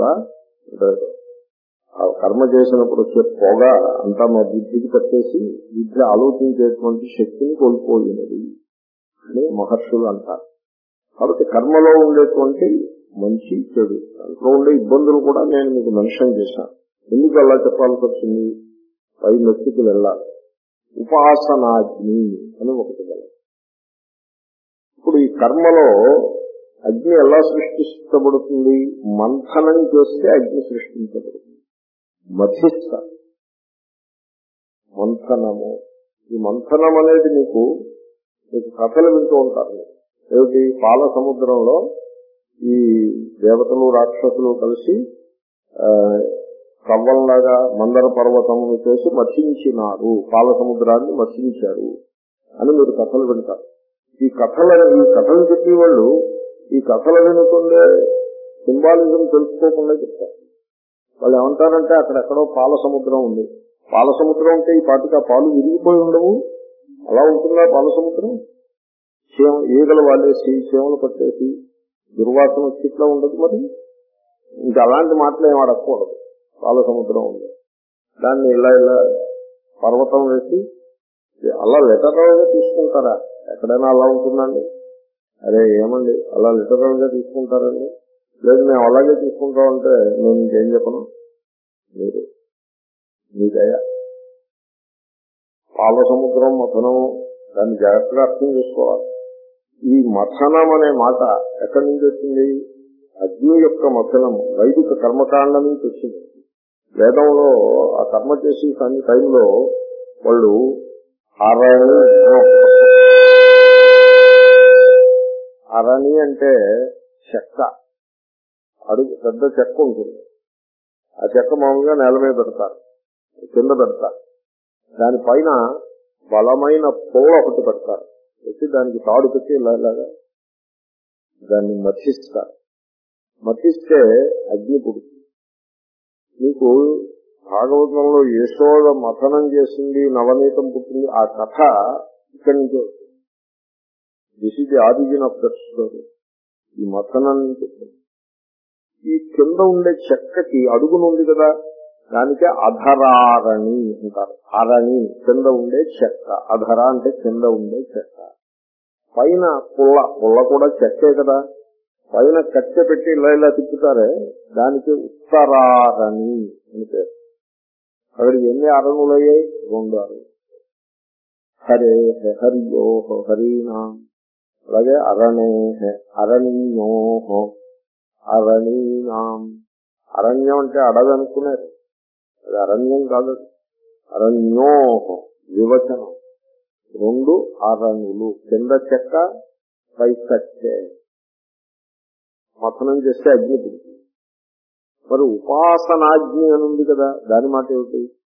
కర్మ చేసినప్పుడు వచ్చే పొగ అంతా మా బుద్ధికి పట్టేసి బుద్ధి ఆలోచించేటువంటి శక్తిని కోల్పోయినది అని మహర్షులు అంటారు. కాబట్టి కర్మలో ఉండేటువంటి మంచి చెడు, దాంట్లో ఉండే ఇబ్బందులు కూడా నేను మీకు మెన్షన్ చేశాను. ఎందుకు అలా చెప్పాల్సి వచ్చింది? పై మెట్టుకు వెళ్ళాలి. ఉపాసనాగ్ని అని ఒకటి గలదు. ఇప్పుడు ఈ కర్మలో అగ్ని ఎలా సృష్టించబడుతుంది? మంథనం చేస్తే అగ్ని సృష్టించబడుతుంది. మధ్యస్థ మంథనము. ఈ మంథనం అనేది మీకు మీకు కథలు వింటూ ఉంటారు. ఏమిటి? పాల సముద్రంలో ఈ దేవతలు రాక్షసులు కలిసి కవ్వంలాగా మందర పర్వతమును చేసి మర్శించినారు, పాల సముద్రాన్ని మర్శించారు అని మీరు కథలు వింటారు. ఈ కథలను ఈ కథలు చెప్పేవాళ్ళు ఈ కథలు వినుకుండే సింబాలిజం తెలుసుకోకుండా చెప్తారు. వాళ్ళు ఏమంటారంటే అక్కడెక్కడో పాల సముద్రం ఉంది, పాల సముద్రం అంటే ఈ పాటికి ఆ పాలు విరిగిపోయి ఉండవు, అలా ఉంటుందా పాల సముద్రం? చీమ ఈగలు వాళ్ళేసి చీమలు పట్టేసి దుర్వాసన వచ్చి ఇట్లా ఉండదు. మరి ఇంకా అలాంటి మాటలు ఏం అడగకూడదు. పాల సముద్రం ఉంది, దాన్ని ఇలా ఇలా పర్వతం వేసి అలా లిటరల్ గా తీసుకుంటారా? ఎక్కడైనా అలా ఉంటుందండి? అరే ఏమండి అలా లిటరల్ గా తీసుకుంటారండి? లేదు మేము అలాగే తీసుకుంటామంటే నేను ఇంకేం చెప్పను. మీరు మీదయ్యా పాల సముద్రం మథనం దాన్ని జాగ్రత్తగా అర్థం చేసుకోవాలి. ఈ మథనం అనే మాట ఎక్కడి నుంచి వచ్చింది? అగ్ని యొక్క మథనం వైదిక కర్మకాండ నుంచి వచ్చింది. వేదంలో ఆ కర్మ చేసి కొన్ని టైంలో వాళ్ళు అరణి అరణి అంటే చెక్క, అడుగు పెద్ద చెక్క ఉంటుంది. ఆ చెక్క మామూలుగా నేల మీద పెడతారు, కింద పెడతారు. దానిపైన బలమైన పొల ఒకటి పెడతారు, పెట్టి దానికి తాడు పెట్టి ఇలాగా దాన్ని మథిస్తారు. మథిస్తే అగ్ని పుడుతుంది. మీకు భాగవతంలో యశోద మథనం చేసింది, నవనీతం పుట్టింది, ఆ కథ ఇక్కడి నుంచి వస్తుంది. This is the origin of that story. ఈ మథనం నుంచి ఈ కింద ఉండే చెక్కకి అడుగునుంది కదా, దానికే అధరారణి అంటారు. అరణి కింద ఉండే చెక్క, అధర అంటే కింద ఉండే చెక్క. పైన పుల్ల, పుల్ల కూడా చెక్కే కదా, పైన కట్టె పెట్టి ఇలా ఇలా తిప్పుతారే, దానికి ఉత్తరారణి అని పేరు. అక్కడికి ఎన్ని అరణులయ్యాయి? రెండు అరణులు. హరే హరియో హరీనా, అలాగే అరణే అరణ్యో అరణీనాం. అరణ్యం అంటే అడవి అనుకున్నారు, అది అరణ్యం కాదు. అరణ్యో వివచనం, రెండు అరణులు, కింద చెక్క పై కట్టె. మథనం చేస్తే అగ్ని పుడుతుంది. మరి ఉపాసనాగ్ని అని ఉంది కదా, దాని మాట ఏమిటి?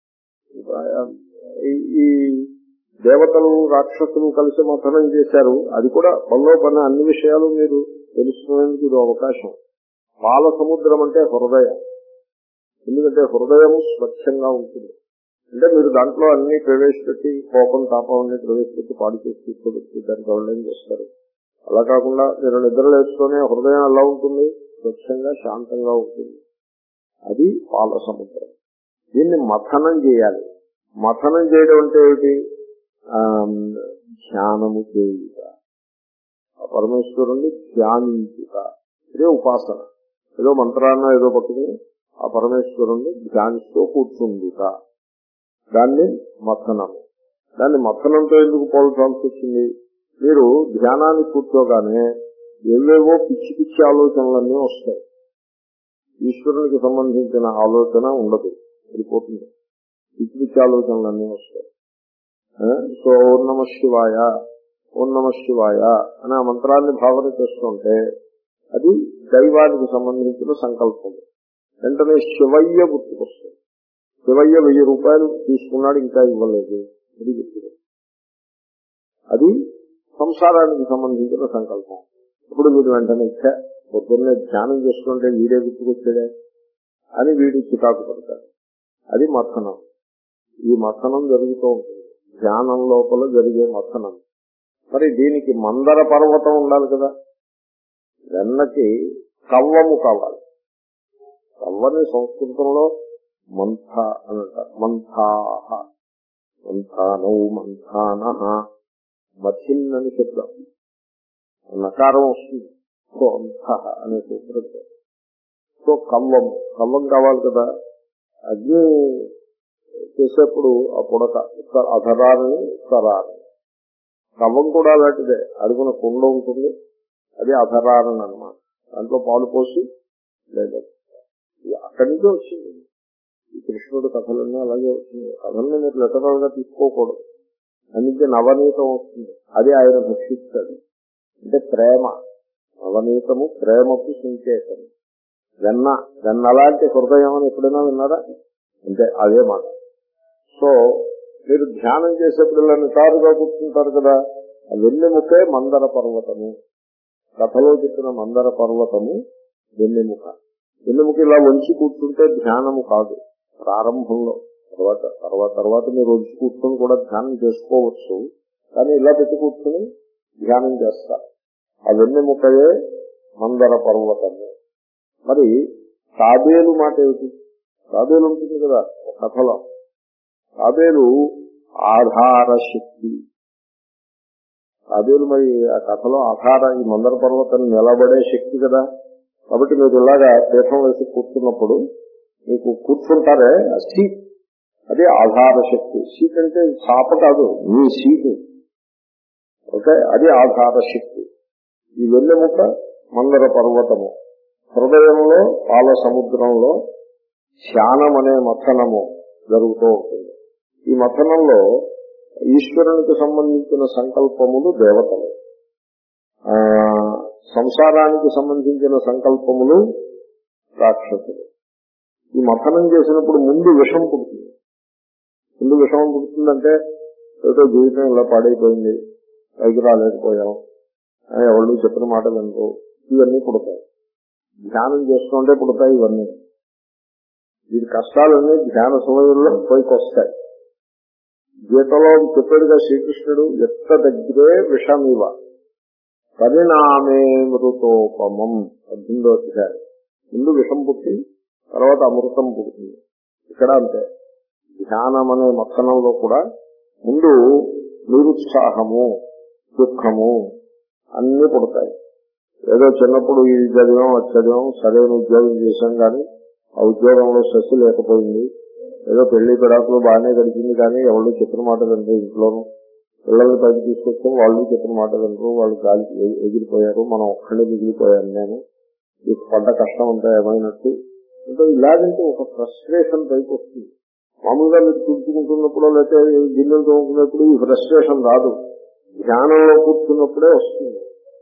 ఈ దేవతలు రాక్షసులు కలిసి మథనం చేశారు, అది కూడా పనిలో పని. అన్ని విషయాలు మీరు తెలుసుకునేందుకు ఇది అవకాశం. పాల సముద్రం అంటే హృదయం, ఎందుకంటే హృదయము స్వచ్ఛంగా ఉంటుంది. అంటే మీరు దాంట్లో అన్ని ప్రవేశపెట్టి కోపం తాపం అన్ని ప్రవేశపెట్టి పాడు చేసి తీసుకోబెట్టి దానికి ఎవరు చేస్తారు. అలా కాకుండా మీరు నిద్ర లేచుకునే హృదయం ఎలా ఉంటుంది? స్వచ్ఛంగా శాంతంగా ఉంటుంది. అది పాల సముద్రం. దీన్ని మథనం చేయాలి. మథనం చేయడం అంటే ఏమిటి? ధ్యానము చేయుట, పరమేశ్వరుణ్ణి ధ్యానించుట, ఇదే ఉపాసన. ఏదో మంత్రాన్న ఏదో పట్టుకుని ఆ పరమేశ్వరుణ్ణి ధ్యానిస్తూ కూర్చుందిట, దాన్ని మథనము. దాన్ని మథనంతో ఎందుకు పోల్చాల్సి వచ్చింది? మీరు ధ్యానాన్ని కూర్చోగానే ఏవేవో పిచ్చి పిచ్చి ఆలోచనలన్నీ వస్తాయి. ఈశ్వరునికి సంబంధించిన ఆలోచన ఉండదు, వెళ్ళిపోతుంది. పిచ్చి పిచ్చి ఆలోచనలన్నీ వస్తాయి. సో ఓం నమ శివాయ ఓం నమ శివాయ అని ఆ మంత్రాన్ని భావన చేస్తుంటే అది దైవానికి సంబంధించిన సంకల్పం. వెంటనే శివయ్య గుర్తుకొస్తుంది. శివయ్య వెయ్యి రూపాయలు తీసుకున్నాడు, ఇంకా ఇవ్వలేదు, అది గుర్తుకు. అది సంసారానికి సంబంధించిన సంకల్పం. ఇప్పుడు మీరు వెంటనే ఇచ్చా పొద్దున్నే ధ్యానం చేసుకుంటే వీడే గుర్తుకొచ్చేదే అని వీడు చికాకు పడతాడు. అది మథనం. ఈ మథనం జరుగుతూ ఉంటుంది, ధ్యానం లోపల జరిగే మథనం. మరి దీనికి మందర పర్వతం ఉండాలి కదా, వెన్నకి కవ్వము కావాలి. కవ్వని సంస్కృతంలో మంథ అని అంటారు. మంథాహ, మంథానౌ మంథానః, మథిన్ అని చెప్తాం. నకారం వస్తుంది, సో అంథః అనే సూత్రం. సో కవ్వం, కవ్వం కావాలి కదా. అగ్ని చేసేప్పుడు ఆ పుడక అధరాన్ని ఉత్తరాన్ని. కవ్వం కూడా అలాంటిదే, అడుగున కుండ ఉంటుంది, అది అధరాన్ని అన్నమాట. దాంట్లో పాలు పోసి లేదు, అక్కడి నుంచే వచ్చింది. ఈ కృష్ణుడు కథలన్నీ అలాగే వచ్చింది. కథల్ని మీరు లిటరల్ గా తీసుకోకూడదు. అందుకే నవనీతం వస్తుంది, అది ఆయన భక్షిస్తాడు. అంటే ప్రేమ, నవనీతము ప్రేమకు సంకేతం. వెన్న, వెన్న అలాంటి హృదయం అని ఎప్పుడైనా విన్నారా? అంటే అదే మాట. సో మీరు ధ్యానం చేసేప్పుడు ఇలా నిటారుగా కూర్చుంటారు కదా, ఆ వెన్నెముకే మందర పర్వతము. కథలో చెప్పిన మందర పర్వతము వెన్నెముక. వెన్నెముక ఇలా వంచి కూర్చుంటే ధ్యానము కాదు. ప్రారంభంలో తర్వాత తర్వాత తర్వాత మీరు వంచి కూర్చొని కూడా ధ్యానం చేసుకోవచ్చు. కానీ ఇలా పెట్టి కూర్చొని ధ్యానం చేస్తారు. ఆ వెన్నెముకయే మందర పర్వతము. మరి తాబేలు మాట ఏమిటి? తాబేలు ఉంటుంది కదా కథలో. తాబేలు ఆధార శక్తి. తాబేలు మరి ఆ కథలో ఆధార ఈ మందర పర్వతాన్ని నిలబడే శక్తి కదా. కాబట్టి మీరు ఇలాగా పీఠం వేసి కూర్చున్నప్పుడు మీకు కూర్చుంటారే ఆ సీట్, అదే ఆధార శక్తి. సీట్ అంటే చాప కాదు, మీ సీటు. ఓకే, అది ఆధార శక్తి. ఈ వెన్నెముక మందర పర్వతము. హృదయంలో పాల సముద్రంలో ధ్యానం అనే మథనము జరుగుతూ ఉంటుంది. ఈ మథనంలో ఈశ్వరునికి సంబంధించిన సంకల్పములు దేవతలు, సంసారానికి సంబంధించిన సంకల్పములు రాక్షసులు. ఈ మథనం చేసినప్పుడు ముందు విషం పుడుతుంది. ముందు విషం పుడుతుందంటే ఏదో జీవితం ఇలా పాడైపోయింది, పైకి రాలేకపోయాం, ఎవరు చెప్పిన మాట వినరు, ఇవన్నీ పుడతాయి. ధ్యానం చేస్తుంటే పుడతాయి ఇవన్నీ. వీటి కష్టాలన్నీ ధ్యాన సమయంలో పైకి వస్తాయి. గీతలో చెప్పాడుగా శ్రీకృష్ణుడు, ఎత్త దగ్గరే విషమివ పరిణామే మృతోపమం. పద్దెనిమిదో అధ్యాయం. ముందు విషం పుట్టి తర్వాత అమృతం పుడుతుంది. ఇక్కడ అంతే. ధ్యానం అనే మథనంలో కూడా ముందు నిరుత్సాహము, దుఃఖము అన్ని పుడతాయి. ఏదో చిన్నప్పుడు ఇది చదివాం అది చదివాం, సరైన ఉద్యోగం చేశాం, కానీ ఆ ఉద్యోగంలో సస్సు లేకపోయింది. ఏదో పెళ్లి పెడాకులు బాగానే గడిచింది, కానీ ఎవరు చెప్పిన మాట వినరు. ఇంట్లోనూ పిల్లల్ని పైకి తీసుకొచ్చాం, వాళ్ళు చెప్పిన మాట వినరు, వాళ్ళు గాలికి ఎగిరిపోయారు, మనం ఒక్కడే మిగిలిపోయాను, నేను ఈ పడ్డ కష్టం అంతా ఏమైనట్టు. అంటే ఇలాగంటే ఒక ఫ్రస్ట్రేషన్ పైకి వస్తుంది. మామూలుగా మీరు చూసుకుంటున్నప్పుడు లేకపోతే గిన్నెలు తోముకున్నప్పుడు ఈ ఫ్రస్ట్రేషన్ రాదు, ధ్యానంలో కూర్చున్నప్పుడే వస్తుంది.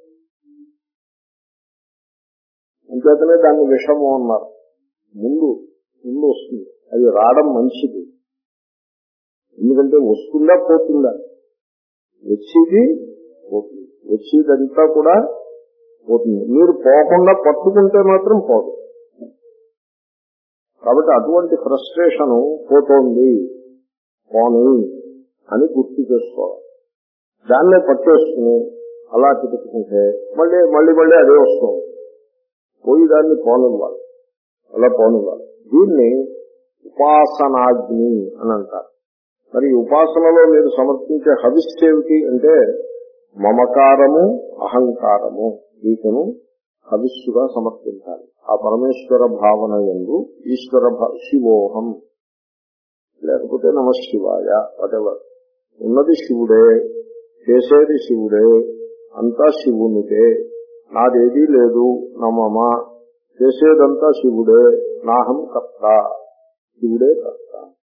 అంచేతనే దాన్ని విషము అన్నారు. ముందు ముందు వస్తుంది. అది రావడం మంచిది. ఎందుకంటే వస్తుందా పోతుందా? వచ్చేది పోతుంది. వచ్చేదంతా కూడా పోతుంది. మీరు పోకుండా పట్టుకుంటే మాత్రం పోదు. కాబట్టి అటువంటి ఫ్రస్ట్రేషన్ పోతోంది, పోనీ అని గుర్తు చేసుకోవాలి. దాన్నే పట్టేసుకుని అలా తిప్పుకుంటే మళ్ళీ మళ్ళీ మళ్ళీ అదే వస్తుంది. పోయి దాన్ని పోనివ్వాలి, అలా పోనివ్వాలి. దీన్ని ఉపాసనాగ్ని అని అంటారు. మరి ఉపాసనలో మీరు సమర్పించే హవిస్సు ఏమిటి అంటే మమకారము, అహంకారము, వీటిను హవిస్సుగా సమర్పించాలి. ఆ పరమేశ్వర భావన యందు ఈశ్వర శివోహం లేకపోతే నమ శివాయ, వాటెవర్, ఉన్నది శివుడే, చేసేది శివుడే, అంతా శివునిదే, నాదేదీ లేదు, నమమ, చేసేదంతా శివుడే, నాహం కర్త, శివుడే కర్త.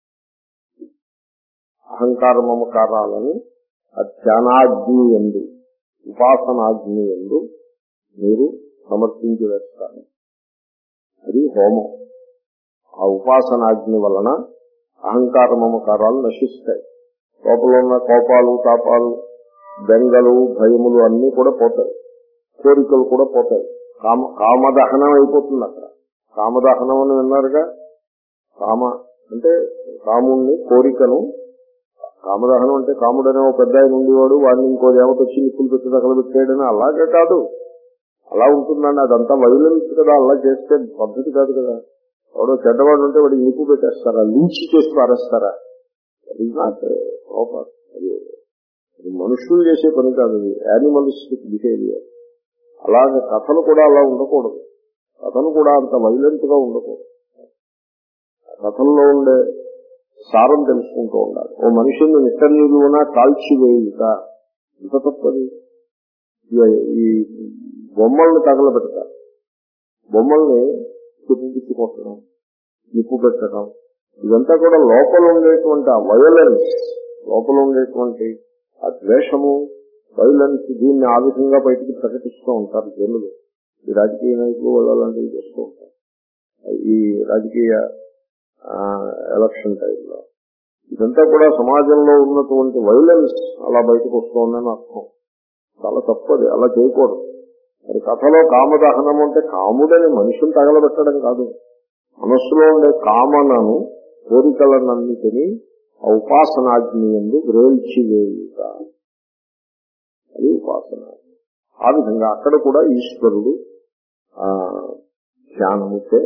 అహంకార మమకారాలను ధ్యానాగ్ని యందు, ఉపాసనాగ్ని యందు మీరు సమర్పించి వేస్తారు. అది హోమం. ఆ ఉపాసనాగ్ని వలన అహంకార మమకారాలు నశిస్తాయి. లోపల ఉన్న కోపాలు, తాపాలు, బెంగలు, భయములు అన్నీ కూడా పోతాయి. కోరికలు కూడా పోతాయి. కామ కామదహనం అయిపోతుంది. అక్కడ కామదహనం అని విన్నారుగా. కామ అంటే కాముణ్ణి, కోరికను. కామదహనం అంటే కాముడనే ఒక పెద్ద ఆయన ఉండేవాడు, వాడిని ఇంకో దేవత వచ్చి నిప్పులు పెట్టి తగలబెట్టాడని అలాగే కాదు. అలా ఉంటుందండి, అదంతా వైలెన్స్ కదా. అలా చేస్తే పద్ధతి కాదు కదా. వాడు చెడ్డవాడు ఉంటే వాడికి నిప్పు పెట్టేస్తారా, లించి చేసి పారేస్తారా? అది నాట్ ప్రాపర్. అది అది మనుషులు చేసే పని కాదు, అది యానిమలిస్టిక్ బిహేవియర్. అలాగే కథలు కూడా అలా ఉండకూడదు. కథలు కూడా అంత వైలెంట్ గా ఉండకూడదు. కథల్లో ఉండే సారం తెలుసుకుంటూ ఉండాలి. ఓ మనిషిని నిట్టనీరునా కాల్చివేయుట ఎంత తప్పది. ఈ బొమ్మల్ని తగలబెడతారు, బొమ్మల్ని తిప్పిపిచ్చి కొట్టడం, నిప్పు పెట్టడం, ఇదంతా కూడా లోపల ఉండేటువంటి ఆ వైలెన్స్, లోపల ఉండేటువంటి ఆ ద్వేషము, వైలెన్స్, దీన్ని ఆ విధంగా బయటికి ప్రకటిస్తూ ఉంటారు జనులు. ఈ రాజకీయ నాయకులు వాళ్ళు అలాంటివి చేస్తూ ఉంటారు. ఈ రాజకీయ ఎలక్షన్ టైంలో ఇదంతా కూడా సమాజంలో ఉన్నటువంటి వైలెన్స్ అలా బయటకు వస్తుందని అర్థం. చాలా తప్పది, అలా చేయకూడదు. మరి కథలో కామదహనం అంటే కాముడని మనిషిని తగలబెట్టడం కాదు, మనస్సులో ఉండే కామనను కోరికలన్నిటినీ ఆ ఉపాసనాగ్ని యందు వ్రేల్చివేయుట, అది ఉపాసన. ఆ విధంగా అక్కడ కూడా ఈశ్వరుడు ఆ ధ్యానముచే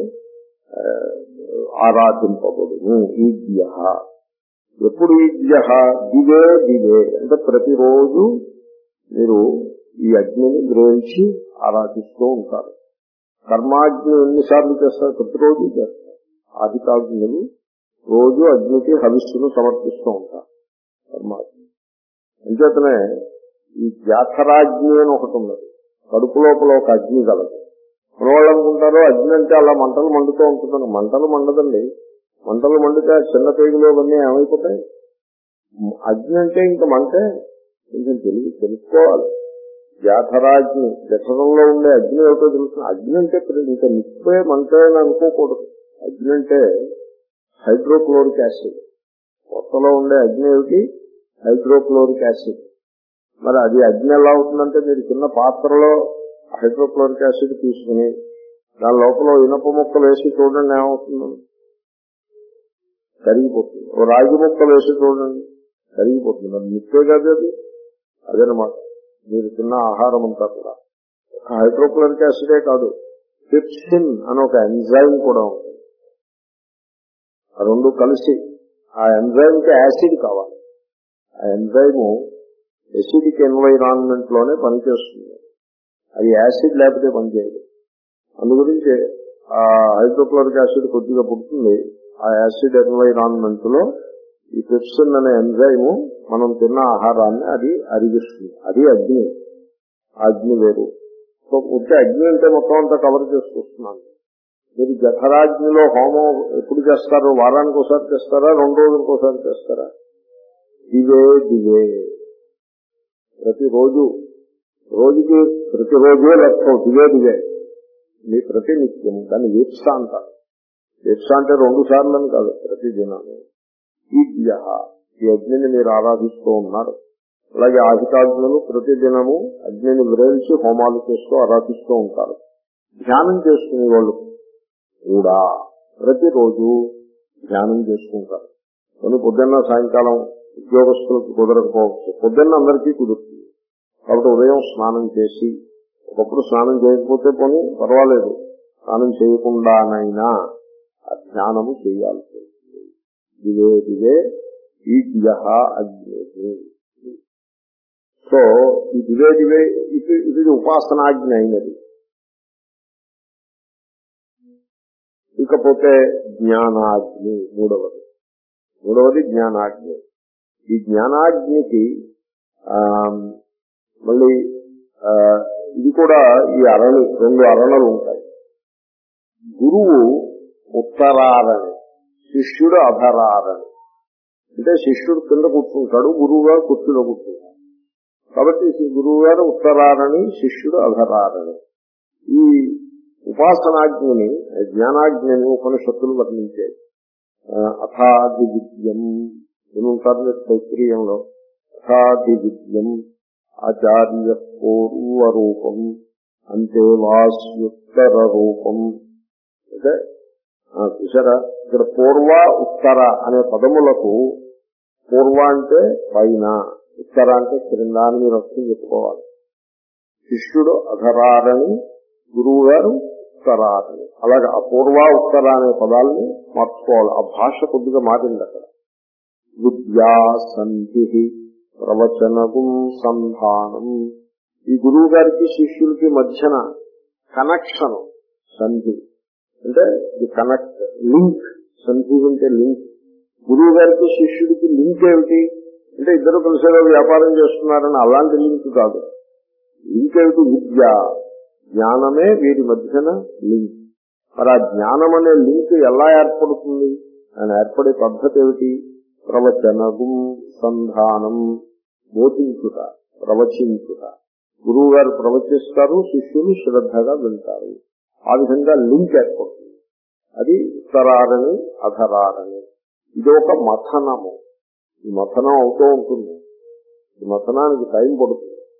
ఆరాధింపబడును. ఈద్య ఎప్పుడు ఈద్య దివే దివే అంటే ప్రతిరోజు మీరు ఈ అగ్నిని గ్రహించి ఆరాధిస్తూ ఉంటారు. కర్మాగ్ని ఎన్నిసార్లు చేస్తారు? ప్రతిరోజు చేస్తారు. ఆదికాగ్నులు రోజు అగ్నికి హవిస్సును సమర్పిస్తూ ఉంటారు కర్మాగ్ని. అంచేతనే ఈ జాఠరాగ్ని అని ఒకటి ఉన్నది, కడుపు లోపల ఒక అగ్ని కలదు. మన వాళ్ళు అనుకుంటారు అగ్ని అంటే అలా మంటలు మండుతూ ఉంటుందని. మంటలు మండదండి. మంటలు మండితే చిన్న పేగులు అవన్నీ ఏమైపోతాయి. అగ్ని అంటే ఇంకా మంటే కొంచెం తెలివి తెలుసుకోవాలి. జాఠరాగ్ని, జఠరంలో ఉండే అగ్ని ఏమిటో తెలుస్తుంది. అగ్ని అంటే ఇంకా నిప్పే మంటే అని అనుకోకూడదు. అగ్ని అంటే హైడ్రోక్లోరిక్ యాసిడ్. కొత్తలో ఉండే అగ్ని ఏమిటి? Hydrochloric acid. మరి అది అగ్ని ఎలా అవుతుందంటే మీరు చిన్న పాత్రలో హైడ్రోక్లోరిక్ యాసిడ్ తీసుకుని దాని లోపల ఇనప ముక్కలు వేసి చూడండి, ఏమవుతుందని కరిగిపోతుంది. ఓ రాగి ముక్కలు వేసి చూడండి, కరిగిపోతుంది. అది నిప్పే కాదు, అది అదనమాట. మీరు తిన్న ఆహారం అంతా కూడా హైడ్రోక్లోరిక్ యాసిడే కాదు, పెప్సిన్ అని ఒక ఎంజైమ్ కూడా ఉంటుంది. ఆ రెండు కలిసి ఆ ఎంజైమ్ కి యాసిడ్ కావాలి. ఆ ఎంజైము ఎసిడిక్ ఎన్వైరాన్మెంట్ లోనే పనిచేస్తుంది. అది యాసిడ్ లేకపోతే పనిచేయదు. అందు గురించి ఆ హైడ్రోక్లోరిక్ యాసిడ్ కొద్దిగా పుడుతుంది. ఆ యాసిడ్ ఎన్వైరాన్మెంట్ లో ఈ పెప్సిన్ అనే ఎంజైము మనం తిన్న ఆహారాన్ని అది అరిగిస్తుంది. అది అగ్ని. అగ్ని వేరు. సో ఉంటే అగ్ని అంటే మొత్తం అంతా కవర్ చేసుకొస్తున్నాను. మీరు జఠరాగ్నిలో హోమం ఎప్పుడు చేస్తారు? వారానికి ఒకసారి చేస్తారా? రెండు రోజులకు ఒకసారి చేస్తారా? దివే దివే ప్రతిరోజు, రోజుకి ప్రతిరోజే లక్ష్యం. దివే దివే మీ ప్రతి నిత్యం. దాన్ని వీప్స అంటారు. వీప్స అంటే రెండు సార్లు అని కాదు, ప్రతి దినాన్ని. ఈ దియ ఈ అగ్నిని మీరు ఆరాధిస్తూ ఉన్నారు. అలాగే ఆహితాగ్నులు ప్రతి దినము అగ్నిని విరేల్చి హోమాలు చేస్తూ ఆరాధిస్తూ ఉంటారు. ధ్యానం చేసుకునే వాళ్ళు కూడా ప్రతిరోజు ధ్యానం చేసుకుంటారు. కొన్ని పొద్దున్న సాయంకాలం ఉద్యోగస్తులకు కుదరకపోవచ్చు, పొద్దున్న అందరికీ కుదురుతుంది. కాబట్టి ఉదయం స్నానం చేసి, ఒకప్పుడు స్నానం చేయకపోతే పోనీ పర్వాలేదు, స్నానం చేయకుండానైనా ఆ ధ్యానము చేయాల్సి ఉంటుంది. దివే దివే ఈ దియ అగ్ని. సో ఈ దివే దివే ఇది ఇది ఉపాసనాగ్ని అయినది. ఇకపోతే జ్ఞానాగ్ని మూడవది. మూడవది జ్ఞానాగ్ని. ఈ జ్ఞానాగ్నికి మళ్ళీ ఇది కూడా ఈ అరణి, రెండు అరణలు ఉంటాయి. గురువు ఉత్తరారణి, శిష్యుడు అధరారణి. అంటే శిష్యుడు కింద కూర్చుంటాడు, గురువు గారు కుర్చీలో కూర్చుంటాడు. కాబట్టి గురువు గారు ఉత్తరారణి, శిష్యుడు అధరారణి. ఈ ఉపాసనాగ్ని, జ్ఞానాగ్ని ఉపనిషత్తులు వర్ణించాయి. అథాది విద్యం ఏముంటారు తైత్రీయంలో? అథాది విద్యం ఆచార్య పూర్వరూపం అంతే వాస్యుత్తర రూపం. అంటే చూసారా, ఇక్కడ పూర్వ ఉత్తర అనే పదములకు పూర్వ అంటే పైన, ఉత్తర అంటే క్రింద అని మీరు అర్థం చెప్పుకోవాలి. శిష్యుడు అధరారణి, గురువు గారు ఉత్తరారణి. అలాగే ఆ పూర్వ ఉత్తర అనే పదాలని మార్చుకోవాలి. ఆ భాష కొద్దిగా మారింది అక్కడ. విద్యా సంధి ప్రవచనగుం సంధానం. ఈ గురువు గారికి శిష్యులకి మధ్యన కనెక్షన్ సంధి అంటే ది కనెక్ట్, లింక్. సంధి అంటే లింక్. గురువు గారికి శిష్యుడికి లింక్ ఏమిటి అంటే ఇద్దరు కలిసేదో వ్యాపారం చేస్తున్నారని అలాంటి లింక్ కాదు. లింక్ ఏమిటి? విద్య, జ్ఞానమే వీరి మధ్యన లింక్. మరి ఆ జ్ఞానం అనే లింక్ ఎలా ఏర్పడుతుంది? ఆయన ఏర్పడే పద్ధతి ఏమిటి? ప్రవచనగుం సంధానం, బోధించుట, ప్రవచించుట. గురువు గారు ప్రవచిస్తారు, శిష్యులు శ్రద్ధగా వింటారు. ఆ విధంగా లింక్ ఏర్పడుతుంది. అది ఉత్తరారణి, అధరారణి. ఇది ఒక మథనము. ఈ మథనం అవుతూ ఉంటుంది. ఈ మథనానికి టైం పడుతుంది.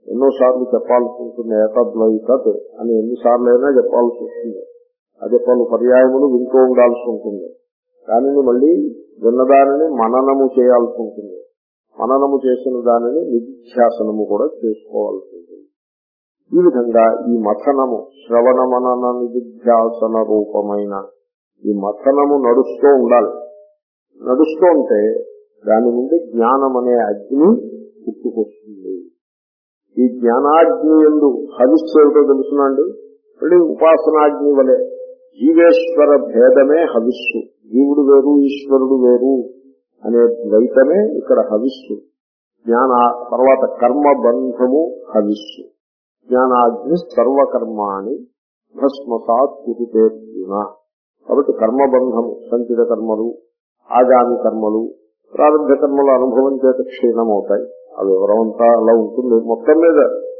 ఎన్నోసార్లు చెప్పాల్సి ఉంటుంది. ఏతద్వైతత్ అని ఎన్నిసార్లు అయినా చెప్పాల్సి వస్తుంది. అదే పలు పర్యాయములు వింటూ ఉండాల్సి ఉంటుంది. దానిని మళ్ళీ విన్నదానిని మననము చేయాల్సి ఉంటుంది. మననము చేసిన దానిని నిధిధ్యాసనము కూడా చేసుకోవాల్సి ఉంటుంది. ఈ విధంగా ఈ మథనము శ్రవణ మనన నిధిధ్యాసన రూపమైన ఈ మథనము నడుస్తూ ఉండాలి. నడుస్తూ ఉంటే దాని నుండి జ్ఞానం అనే అగ్ని పుట్టుకొస్తుంది. ఈ జ్ఞానాగ్ని యందు హవిస్సు ఏమిటో తెలుసునండి. మళ్ళీ ఉపాసనాగ్ని వలె జీవేశ్వర భేదమే హవిస్సు. జీవుడు వేరు ఈశ్వరుడు వేరు అనే ద్వైతమే ఇక్కడ హవిస్సు. జ్ఞాన తర్వాత కర్మబంధము హవిస్సు. జ్ఞానాగ్ని సర్వకర్మాణి భస్మసాత్ కురుతేర్జున. కాబట్టి కర్మబంధము సంచిత కర్మలు, ఆగామి కర్మలు, ప్రారంభ కర్మలు అనుభవం చేత క్షీణమవుతాయి. ఆ వివరం అంతా అలా ఉంటుంది. మొత్తం మీద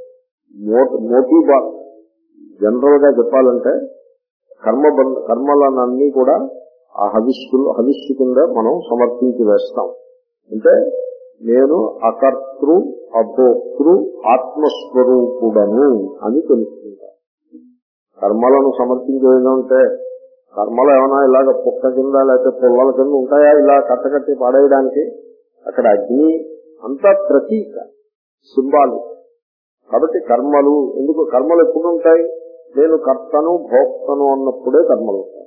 మోటీ బాల్ జనరల్ గా చెప్పాలంటే కర్మబంధ కర్మలన్నీ కూడా ఆ హవిస్సులు హవిస్సు కింద మనం సమర్పించి వేస్తాం. అంటే నేను అకర్తృ అభోక్తృ ఆత్మస్వరూపుడను అని తెలుసుకుంటా. కర్మలను సమర్పించేదంటే కర్మలు ఏమైనా ఇలాగ పుక్క కింద లేకపోతే పొల్లల కింద ఉంటాయా ఇలా కట్టకట్టి పాడేయడానికి? అక్కడ అగ్ని అంతా ప్రతీక, సింబాలిక్. కాబట్టి కర్మలు ఎందుకు కర్మలు ఎప్పుడు ఉంటాయి? నేను కర్తను భోక్తను అన్నప్పుడే కర్మలు ఉంటాయి.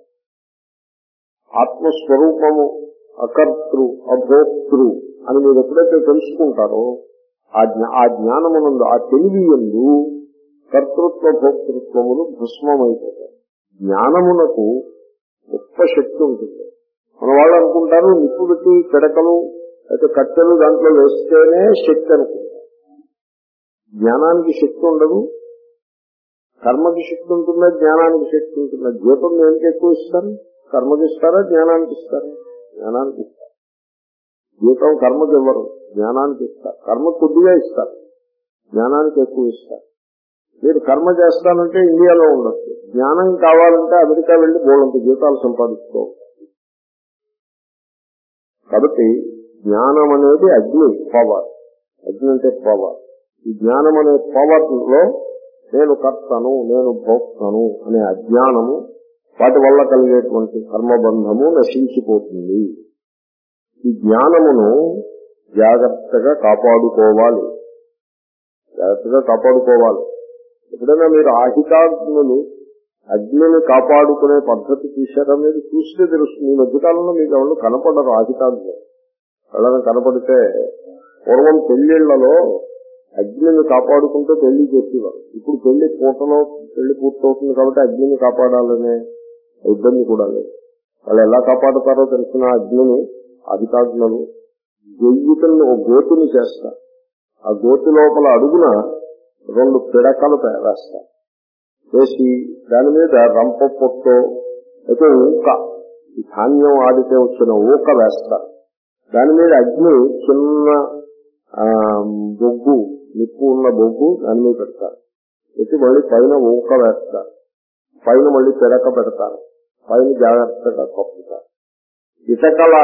ఆత్మస్వరూపము అకర్తృ అభోక్తృ అని మీరు ఎప్పుడైతే తెలుసుకుంటారో ఆ జ్ఞానమునందు ఆ తెలివి యందు కర్తృత్వ భోక్తృత్వములు భస్మమైపోతాయి. జ్ఞానమునకు గొప్ప శక్తి ఉంటుంది. మన వాళ్ళు అనుకుంటారు నిప్పు పెట్టి పిడకలు అయితే కట్టెలు దాంట్లో వేస్తేనే శక్తి అనుకుంటారు. జ్ఞానానికి శక్తి ఉండదు. కర్మకి శక్తి ఉంటుందా, జ్ఞానానికి శక్తి ఉంటుందా? జీతం దేనికి ఎక్కువ ఇస్తారు? కర్మకి ఇస్తారా, జ్ఞానానికి ఇస్తారా? జ్ఞానానికి ఇస్తారు. జీతం కర్మకి ఇవ్వరు, జ్ఞానానికి ఇస్తారు. కర్మ కొద్దిగా ఇస్తారు, జ్ఞానానికి ఎక్కువ ఇస్తారు. మీరు కర్మ చేస్తానంటే ఇండియాలో ఉండొచ్చు, జ్ఞానం కావాలంటే అమెరికా వెళ్లి బోలంత జీతాలు సంపాదిస్తూ ఉంటారు. కాబట్టి జ్ఞానం అనేది అగ్ని, పవర్. అగ్ని అంటే పవర్. ఈ జ్ఞానం అనే పవర్ లో నేను కర్తను, నేను భోక్తను అనే అజ్ఞానము, వాటి వల్ల కలిగేటువంటి కర్మబంధము నశించిపోతుంది. ఈ జ్ఞానమును జాగ్రత్తగా కాపాడుకోవాలి. జాగ్రత్తగా కాపాడుకోవాలి. ఎప్పుడైనా మీరు ఆహితాగ్నులు అగ్నిని కాపాడుకునే పద్ధతి చూశారా? మీరు చూస్తే తెలుస్తుంది. ఈ మధ్యకాలంలో మీకు ఎవరు కనపడరు ఆహితాగ్నులు. ఎవరైనా కనపడితే పూర్వం పెళ్లిళ్లలో అగ్నిని కాపాడుకుంటూ పెళ్లి చేసేవారు. ఇప్పుడు పెళ్లి పూటలో పెళ్లి పూర్తవుతుంది కాబట్టి అగ్నిని కాపాడాలనే ఇబ్బంది కూడా లేదు. వాళ్ళు ఎలా కాపాడుతారో తెలిసిన అగ్నిని అధికారులు గొయ్యికల్ని ఒక గోతుని చేస్తారు. ఆ గోతి లోపల అడుగున రెండు పిడకలు వేస్తారు. వేసి దాని మీద రంప పొట్టో అయితే ఊక, ఈ ధాన్యం ఆడితే వచ్చిన ఊక వేస్తారు. దాని మీద అగ్ని చిన్న బొగ్గు, నిప్పు ఉన్న బొగ్గు దాని మీద పెడతారు. పెట్టి మళ్ళీ పైన ఊక వేస్తారు. పైన మళ్ళీ పిడక పెడతారు. పైన జాగ్రత్తగా కప్పుతారు. ఇటకల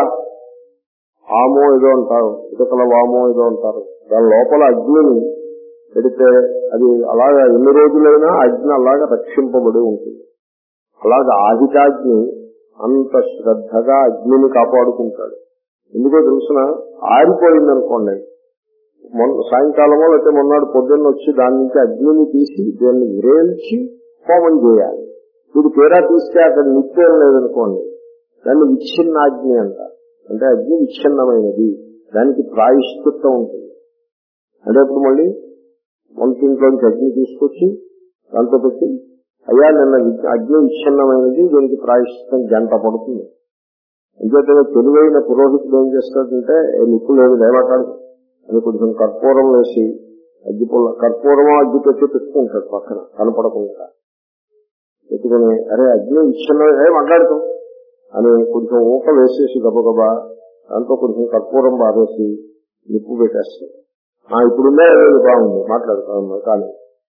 ఆమో ఏదో అంటారు, ఇటకల వామో ఏదో అంటారు. దాని లోపల అగ్నిని పెడితే అది అలాగా ఎన్ని రోజులైనా అగ్ని అలాగా రక్షింపబడి ఉంటుంది. అలాగా ఆహితాగ్ని అంత శ్రద్ధగా అగ్నిని కాపాడుకుంటాడు. ఎందుకో తెలుసిన, ఆరిపోయిందనుకోండి, మొన్న సాయంకాలమో లేకపోతే మొన్నటి పొద్దున్న వచ్చి దాని నుంచి అగ్నిని తీసి దాన్ని విరేల్చి హోమం చేయాలి. ఇది తీరా తీస్తే అక్కడ నిత్యం లేదనుకోండి, దాన్ని విచ్ఛిన్నాగ్ని అంటారు. అంటే అగ్ని విచ్ఛిన్నమైనది, దానికి ప్రాయశ్చిత్తం ఉంటుంది. అంటే ఇప్పుడు మళ్ళీ వంటింట్లోంచి అగ్ని తీసుకొచ్చి దాంతో పెట్టి, అయ్యా నిన్న అగ్ని విచ్ఛిన్నమైనది, దీనికి ప్రాయశ్చిత్తం గంట పడుతుంది. అంచేతనే తెలివైన పురోహితుడు ఏం చేస్తాడంటే, నిప్పు లేదు లేవటాడు అని కొంచెం కర్పూరం వేసి అగ్గి పుల్ల కర్పూరమో అగ్గి పెట్టి పెట్టుకుంటాడు పక్కన కనపడకుండా. పెట్టుకుని అరే అగ్ని విచ్ఛిన్నమే మాట్లాడుతాం అని కొంచెం ఊక వేసేసి గబగబా దాంతో కొంచెం కర్పూరం బారేసి నిప్పు పెట్టేస్తాడు. ఇప్పుడుందే బాగుంది మాట్లాడుతాం. కానీ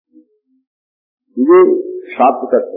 ఇది షార్ట్ కట్.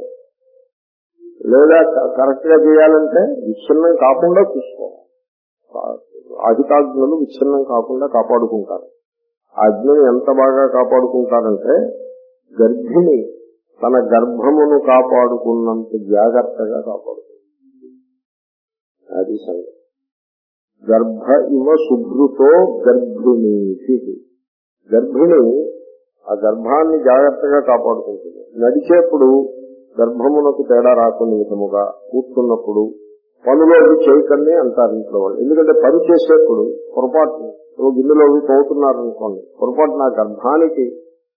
లేదా కరెక్ట్ గా చేయాలంటే విచ్ఛిన్నం కాకుండా చూసుకోవాలి. అధికారులు విచ్ఛిన్నం కాకుండా కాపాడుకుంటారు. ఆ అగ్నిని ఎంత బాగా కాపాడుకుంటారంటే గర్భిణి తన గర్భమును కాపాడుకున్నంత జాగ్రత్తగా కాపాడుకుంటుంది. అది సంగతి. గర్భ ఇవ శుభ్రుతో గర్భిణీ. గర్భిణి ఆ గర్భాన్ని జాగ్రత్తగా కాపాడుకుంటుంది. నడిచేప్పుడు గర్భమునకు తేడా రాకునే విధముగా, కూర్చున్నప్పుడు పనులోకి చేయకనే అంటారు ఇంట్లో వాళ్ళు. ఎందుకంటే పని చేసేప్పుడు పొరపాటు గిన్నెలో తోగుతున్నారనుకోండి, పొరపాటు నా గర్భానికి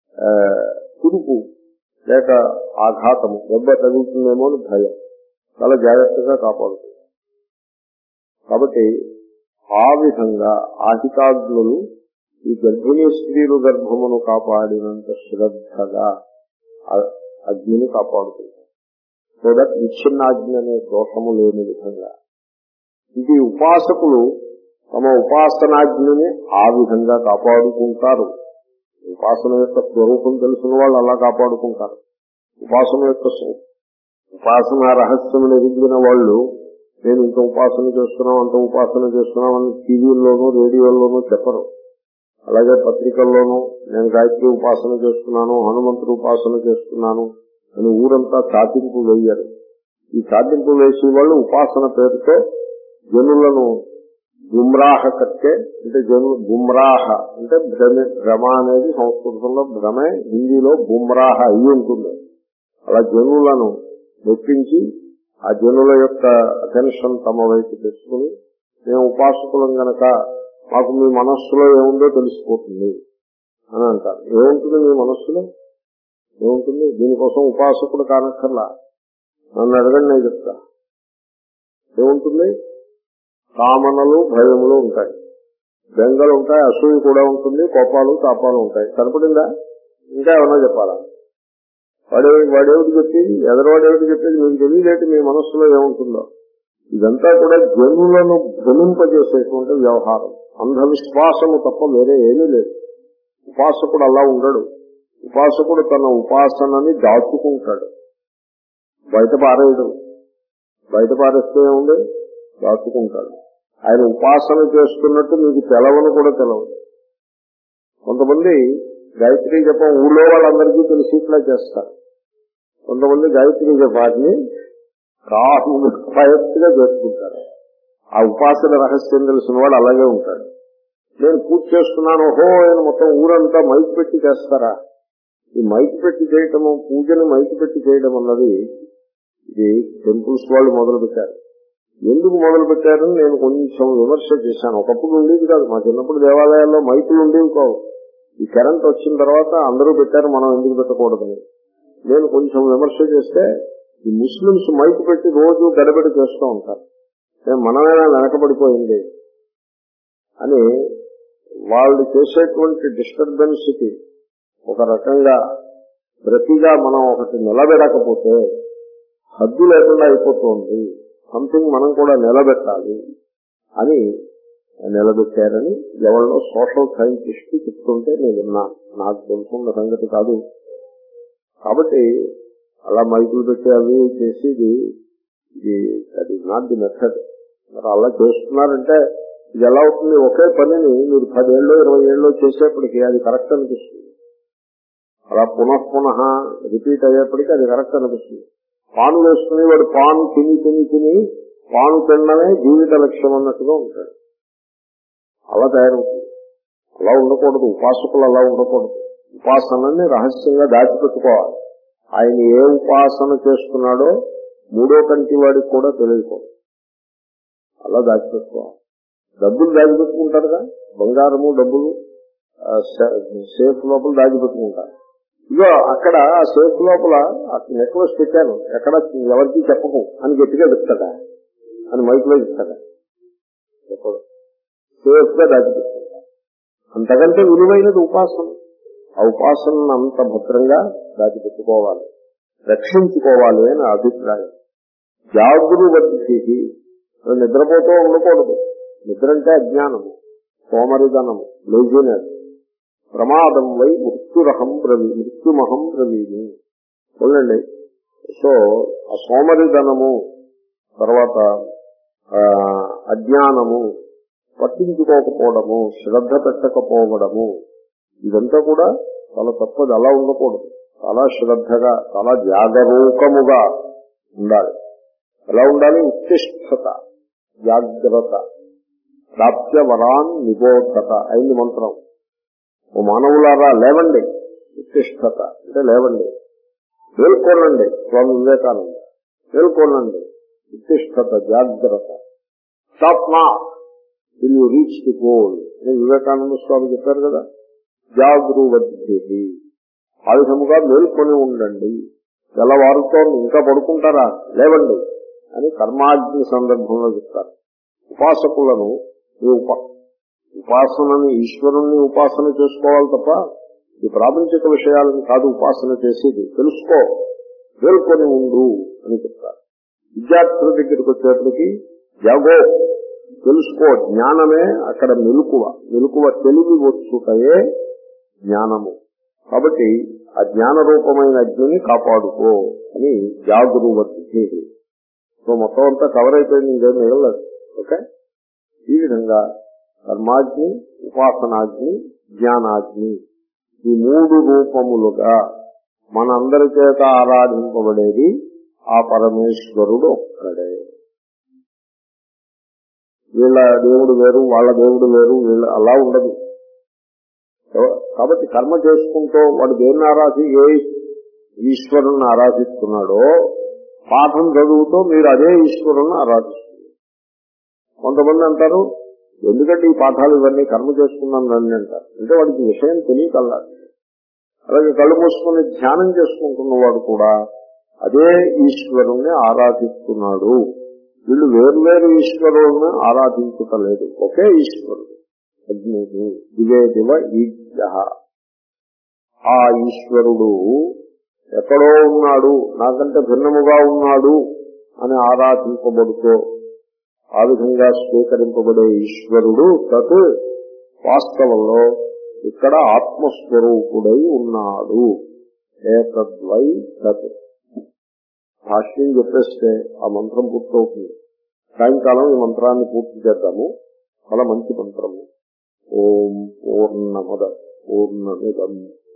కురుపు లేక ఆఘాతము దెబ్బ తగులుతుందేమో అని భయం. చాలా జాగ్రత్తగా కాపాడుతుంది. కాబట్టి ఆ విధంగా ఆహితాగ్నులు ఈ గర్భిణీ స్త్రీలు గర్భమును కాపాడినంత శ్రద్ధగా అగ్నిని కాపాడుతుంటారు. సో దట్ విచ్ఛిన్నాగ్ని అనే దోషము లేని విధంగా. ఇది ఉపాసకులు తమ ఉపాసనాగ్నిని ఆ విధంగా కాపాడుకుంటారు. ఉపాసన యొక్క స్వరూపం తెలిసిన వాళ్ళు అలా కాపాడుకుంటారు. ఉపాసన యొక్క ఉపాసన రహస్యం ఎదిగిన వాళ్ళు నేను ఇంత ఉపాసన చేస్తున్నాం అంత ఉపాసన చేస్తున్నాం అని టీవీల్లోనూ రేడియోల్లోనూ చెప్పరు. అలాగే పత్రికల్లోనూ నేను గాయత్రి ఉపాసన చేస్తున్నాను, హనుమంతుడు ఉపాసన చేస్తున్నాను అని ఊరంతా చాటింపు వేయరు. ఈ చాటింపు వేసే వాళ్ళు ఉపాసన పేరుతో జనులను గుమ్రాహ కట్టే, అంటే జను గుమ్రాహ అంటే భ్రమ భ్రమ అనేది సంస్కృతంలో భ్రమే, హిందీలో గుమ్రాహ అయి ఉంటుంది. అలా జనులను మెప్పించి ఆ జనుల యొక్క అటెన్షన్ తమ వైపు తెచ్చుకుని మేము ఉపాసకులం గనక మాకు మీ మనస్సులో ఏముందో తెలిసిపోతుంది అని అంటారు. ఏముంటుంది మీ మనస్సులో? ఏముంటుంది? దీనికోసం ఉపాసకుడు కానక్కర్లా, నన్ను అడగండి, నేను చెప్తా. ఏముంటుంది? కామనలు భయములు ఉంటాయి, బెంగలు ఉంటాయి, అసూయ కూడా ఉంటుంది, కోపాలు తాపాలు ఉంటాయి. సరిపడిందా? ఇంకా ఏమన్నా చెప్పాలా? వాడే వాడేమిటి చెప్పేది, ఎదరవాడేమిటి చెప్పేది మీకు తెలియలేటి మీ మనస్సులో ఏముంటుందో. ఇదంతా కూడా జనులను భ్రమింపజేసేటువంటి వ్యవహారం, అంధవిశ్వాసము తప్ప వేరే ఏమీ లేదు. ఉపాసకుడు అలా ఉండడు. ఉపాసకుడు తన ఉపాసనని దాచుకుంటాడు, బయట పారేయడు. బయట పారేస్తే ఏముంది? దాచుకుంటాడు. ఆయన ఉపాసన చేస్తున్నట్టు మీకు తెలవను కూడా తెలవదు. కొంతమంది గాయత్రీ జపం ఊళ్ళో వాళ్ళందరికీ తెలిసి ఇట్లా చేస్తారు. కొంతమంది గాయత్రీ జపాన్ని కాయత్తుగా చేసుకుంటారు. ఆ ఉపాసన రహస్యం తెలిసిన వాడు అలాగే ఉంటాడు. నేను పూజ చేస్తున్నాను ఓహో నేను మొత్తం ఊరంతా మైక్ పెట్టి చేస్తారా? ఈ మైక్ పెట్టి చేయటము, పూజని మైక్ పెట్టి చేయడం అన్నది ఇది టెంపుల్స్ వాళ్ళు మొదలు పెట్టారు. ఎందుకు మొదలు పెట్టారని నేను కొంచెం విమర్శ చేశాను. ఒకప్పుడు ఉండేది కాదు, మా చిన్నప్పుడు దేవాలయాల్లో మైకులు ఉండేవి కావు. ఈ కరెంట్ వచ్చిన తర్వాత అందరూ పెట్టారు, మనం ఎందుకు పెట్టకూడదని నేను కొంచెం విమర్శ చేస్తే ఈ ముస్లిమ్స్ మైక్ పెట్టి రోజు గడబడి చేస్తూ ఉంటారు. మనమైనా వెనకబడిపోయింది అని వాళ్ళు చేసేటువంటి డిస్టర్బెన్స్ కి ఒక రకంగా ప్రతిగా మనం ఒకటి నిలబెడకపోతే హద్దు లేకుండా అయిపోతుంది, సంథింగ్ మనం కూడా నిలబెట్టాలి అని నిలబెట్టారని ఎవరిలో సోషల్ సైంటిస్ట్ చెప్తుంటే నేను విన్నాను. నాకు తెలుసుకున్న సంగతి కాదు. కాబట్టి అలా మైకులు పెట్టి అవి చేసేది ఇది that is not the method. మరి అలా చేస్తున్నారంటే ఇది ఎలా అవుతుంది? ఒకే పనిని మీరు పదేళ్ళు ఇరవై ఏళ్ళు చేసేప్పటికీ అది కరెక్ట్ అనిపిస్తుంది. అలా పునః పునః రిపీట్ అయ్యేప్పటికీ అది కరెక్ట్ అనిపిస్తుంది. పాను వేసుకుని వాడు పాను తిని తిని తిని పాను తినడమే జీవిత లక్ష్యం అన్నట్టుగా ఉంటాడు. అలా తయారవుతుంది. అలా ఉండకూడదు. ఉపాసకులు అలా ఉండకూడదు. ఉపాసనని రహస్యంగా దాచిపెట్టుకోవాలి. ఆయన ఏ ఉపాసన చేస్తున్నాడో మూడో కంటి వాడికి కూడా తెలియకూడదు. అలా దాచిపెట్టుకోవాలి. డబ్బులు దాచిపెట్టుకుంటారుగా, బంగారము డబ్బులు సేఫ్ లోపల దాచిపెట్టుకుంటారు. ఇగో అక్కడ ఆ సేఫ్ లోపల నెక్లెస్ పెట్టాను, ఎక్కడ ఎవరికి చెప్పకు అని గట్టిగా చెప్తాడా అని మైకులో చెప్తాడా? చెప్పడు. సేఫ్ గా దాచిపెట్టుకుంటారు. అంతకంటే విలువైనది ఉపాసన. ఆ ఉపాసనను అంత భద్రంగా దాచిపెట్టుకోవాలి, రక్షించుకోవాలి అని అభిప్రాయం. జాగృవతి నిద్రపోతూ ఉండకూడదు. నిద్ర అంటే అజ్ఞానము, సోమరిధనము, లేజినెస్, ప్రమాదం వై మృత్యురహం ప్రవీ మృత్యుమహం ప్రవీణి. చూడండి, సో ఆ సోమరిధనము, తర్వాత అజ్ఞానము, పట్టించుకోకపోవడము, శ్రద్ధ పెట్టకపోవడము, ఇదంతా కూడా చాలా తప్పది. అలా ఉండకూడదు. చాలా శ్రద్ధగా, చాలా జాగరూకముగా ఉండాలి. ఎలా ఉండాలి? ఉత్తిష్టత, జాగ్రత్త, ప్రాప్య వరాన్ నిబోధత అయింది మంత్రం. ఓ మానవులారా లేవండి, ఉత్తిష్టత అంటే లేవండి, మేల్కొనండి. స్వామి వివేకానంద మేల్కొనండి, ఉత్తిష్టత, జాగ్రత్త. Stop not will you reach the goal అని వివేకానంద స్వామి చెప్పారు కదా. జాగృవద్భి, ఆ విధముగా మేల్కొని ఉండండి. తెల్లవారుతో ఇంకా పడుకుంటారా, లేవండి అని కర్మాగ్ని సందర్భంలో చెప్తారు. ఉపాసకులను ఈ ఉప ఉపాసనని ఈశ్వరుణ్ణి ఉపాసన చేసుకోవాలి తప్ప ఈ ప్రాపంచిక విషయాలను కాదు ఉపాసన చేసేది. తెలుసుకో, మేల్కొని ఉండు అని చెప్తారు. విద్యార్థుల దగ్గరికి వచ్చేప్పటికి జాగో, తెలుసుకో. జ్ఞానమే అక్కడ మెలకువ. మెలకువ తెలివి వచ్చుటయే జ్ఞానము. కాబట్టి ఆ జ్ఞాన రూపమైన అగ్నిని కాపాడుకో అని జాగృవద్భి. సో మొత్తం అంతా కవర్ అయిపోయింది, ఇంకేం మిగలలేదు. ఓకే, ఈ విధంగా కర్మాగ్ని, ఉపాసనాగ్ని, జ్ఞానాగ్ని ఈ మూడు రూపములుగా మనందరి చేత ఆరాధింపబడేది ఆ పరమేశ్వరుడు ఒక్కడే. వీళ్ళ దేవుడు వేరు, వాళ్ళ దేవుడు వేరు, వీళ్ళ అలా ఉండదు. కాబట్టి కర్మ చేసుకుంటూ వాడు దేన్ని ఆరాధి ఏ ఈశ్వరుణ్ణి ఆరాధిస్తున్నాడో పాఠం చదువుతూ మీరు అదే ఈశ్వరుణ్ణి ఆరాధిస్తున్నారు. కొంతమంది అంటారు, ఎందుకంటే ఈ పాఠాలు ఇవన్నీ కర్మ చేసుకున్నాను రండి అంటారు. అంటే వాడికి విషయం తెలియకల్లా. అలాగే కళ్ళు మూసుకుని ధ్యానం చేసుకుంటున్నవాడు కూడా అదే ఈశ్వరుణ్ణి ఆరాధిస్తున్నాడు. వీళ్ళు వేర్వేరు ఈశ్వరులను ఆరాధించటలేదు, ఒకే ఈశ్వరుడు. అగ్ని దివే దివ ఈజ్ఞ. ఆ ఈశ్వరుడు ఎక్కడో ఉన్నాడు, నాకంటే భిన్నముగా ఉన్నాడు అని ఆరాధింపబడుతూ ఆ విధంగా స్వీకరింపబడే ఈశ్వరుడు తత్ వాస్తవంలో ఇక్కడ ఆత్మస్వరూపుడై ఉన్నాడు. ఏతద్వై తత్. భాష్యం చెప్పేస్తే ఆ మంత్రం పూర్తవుతుంది. సాయంకాలం ఈ మంత్రాన్ని పూర్తి చేద్దాము. చాలా మంచి మంత్రము. ఓం పూర్ణమద పూర్ణమిదం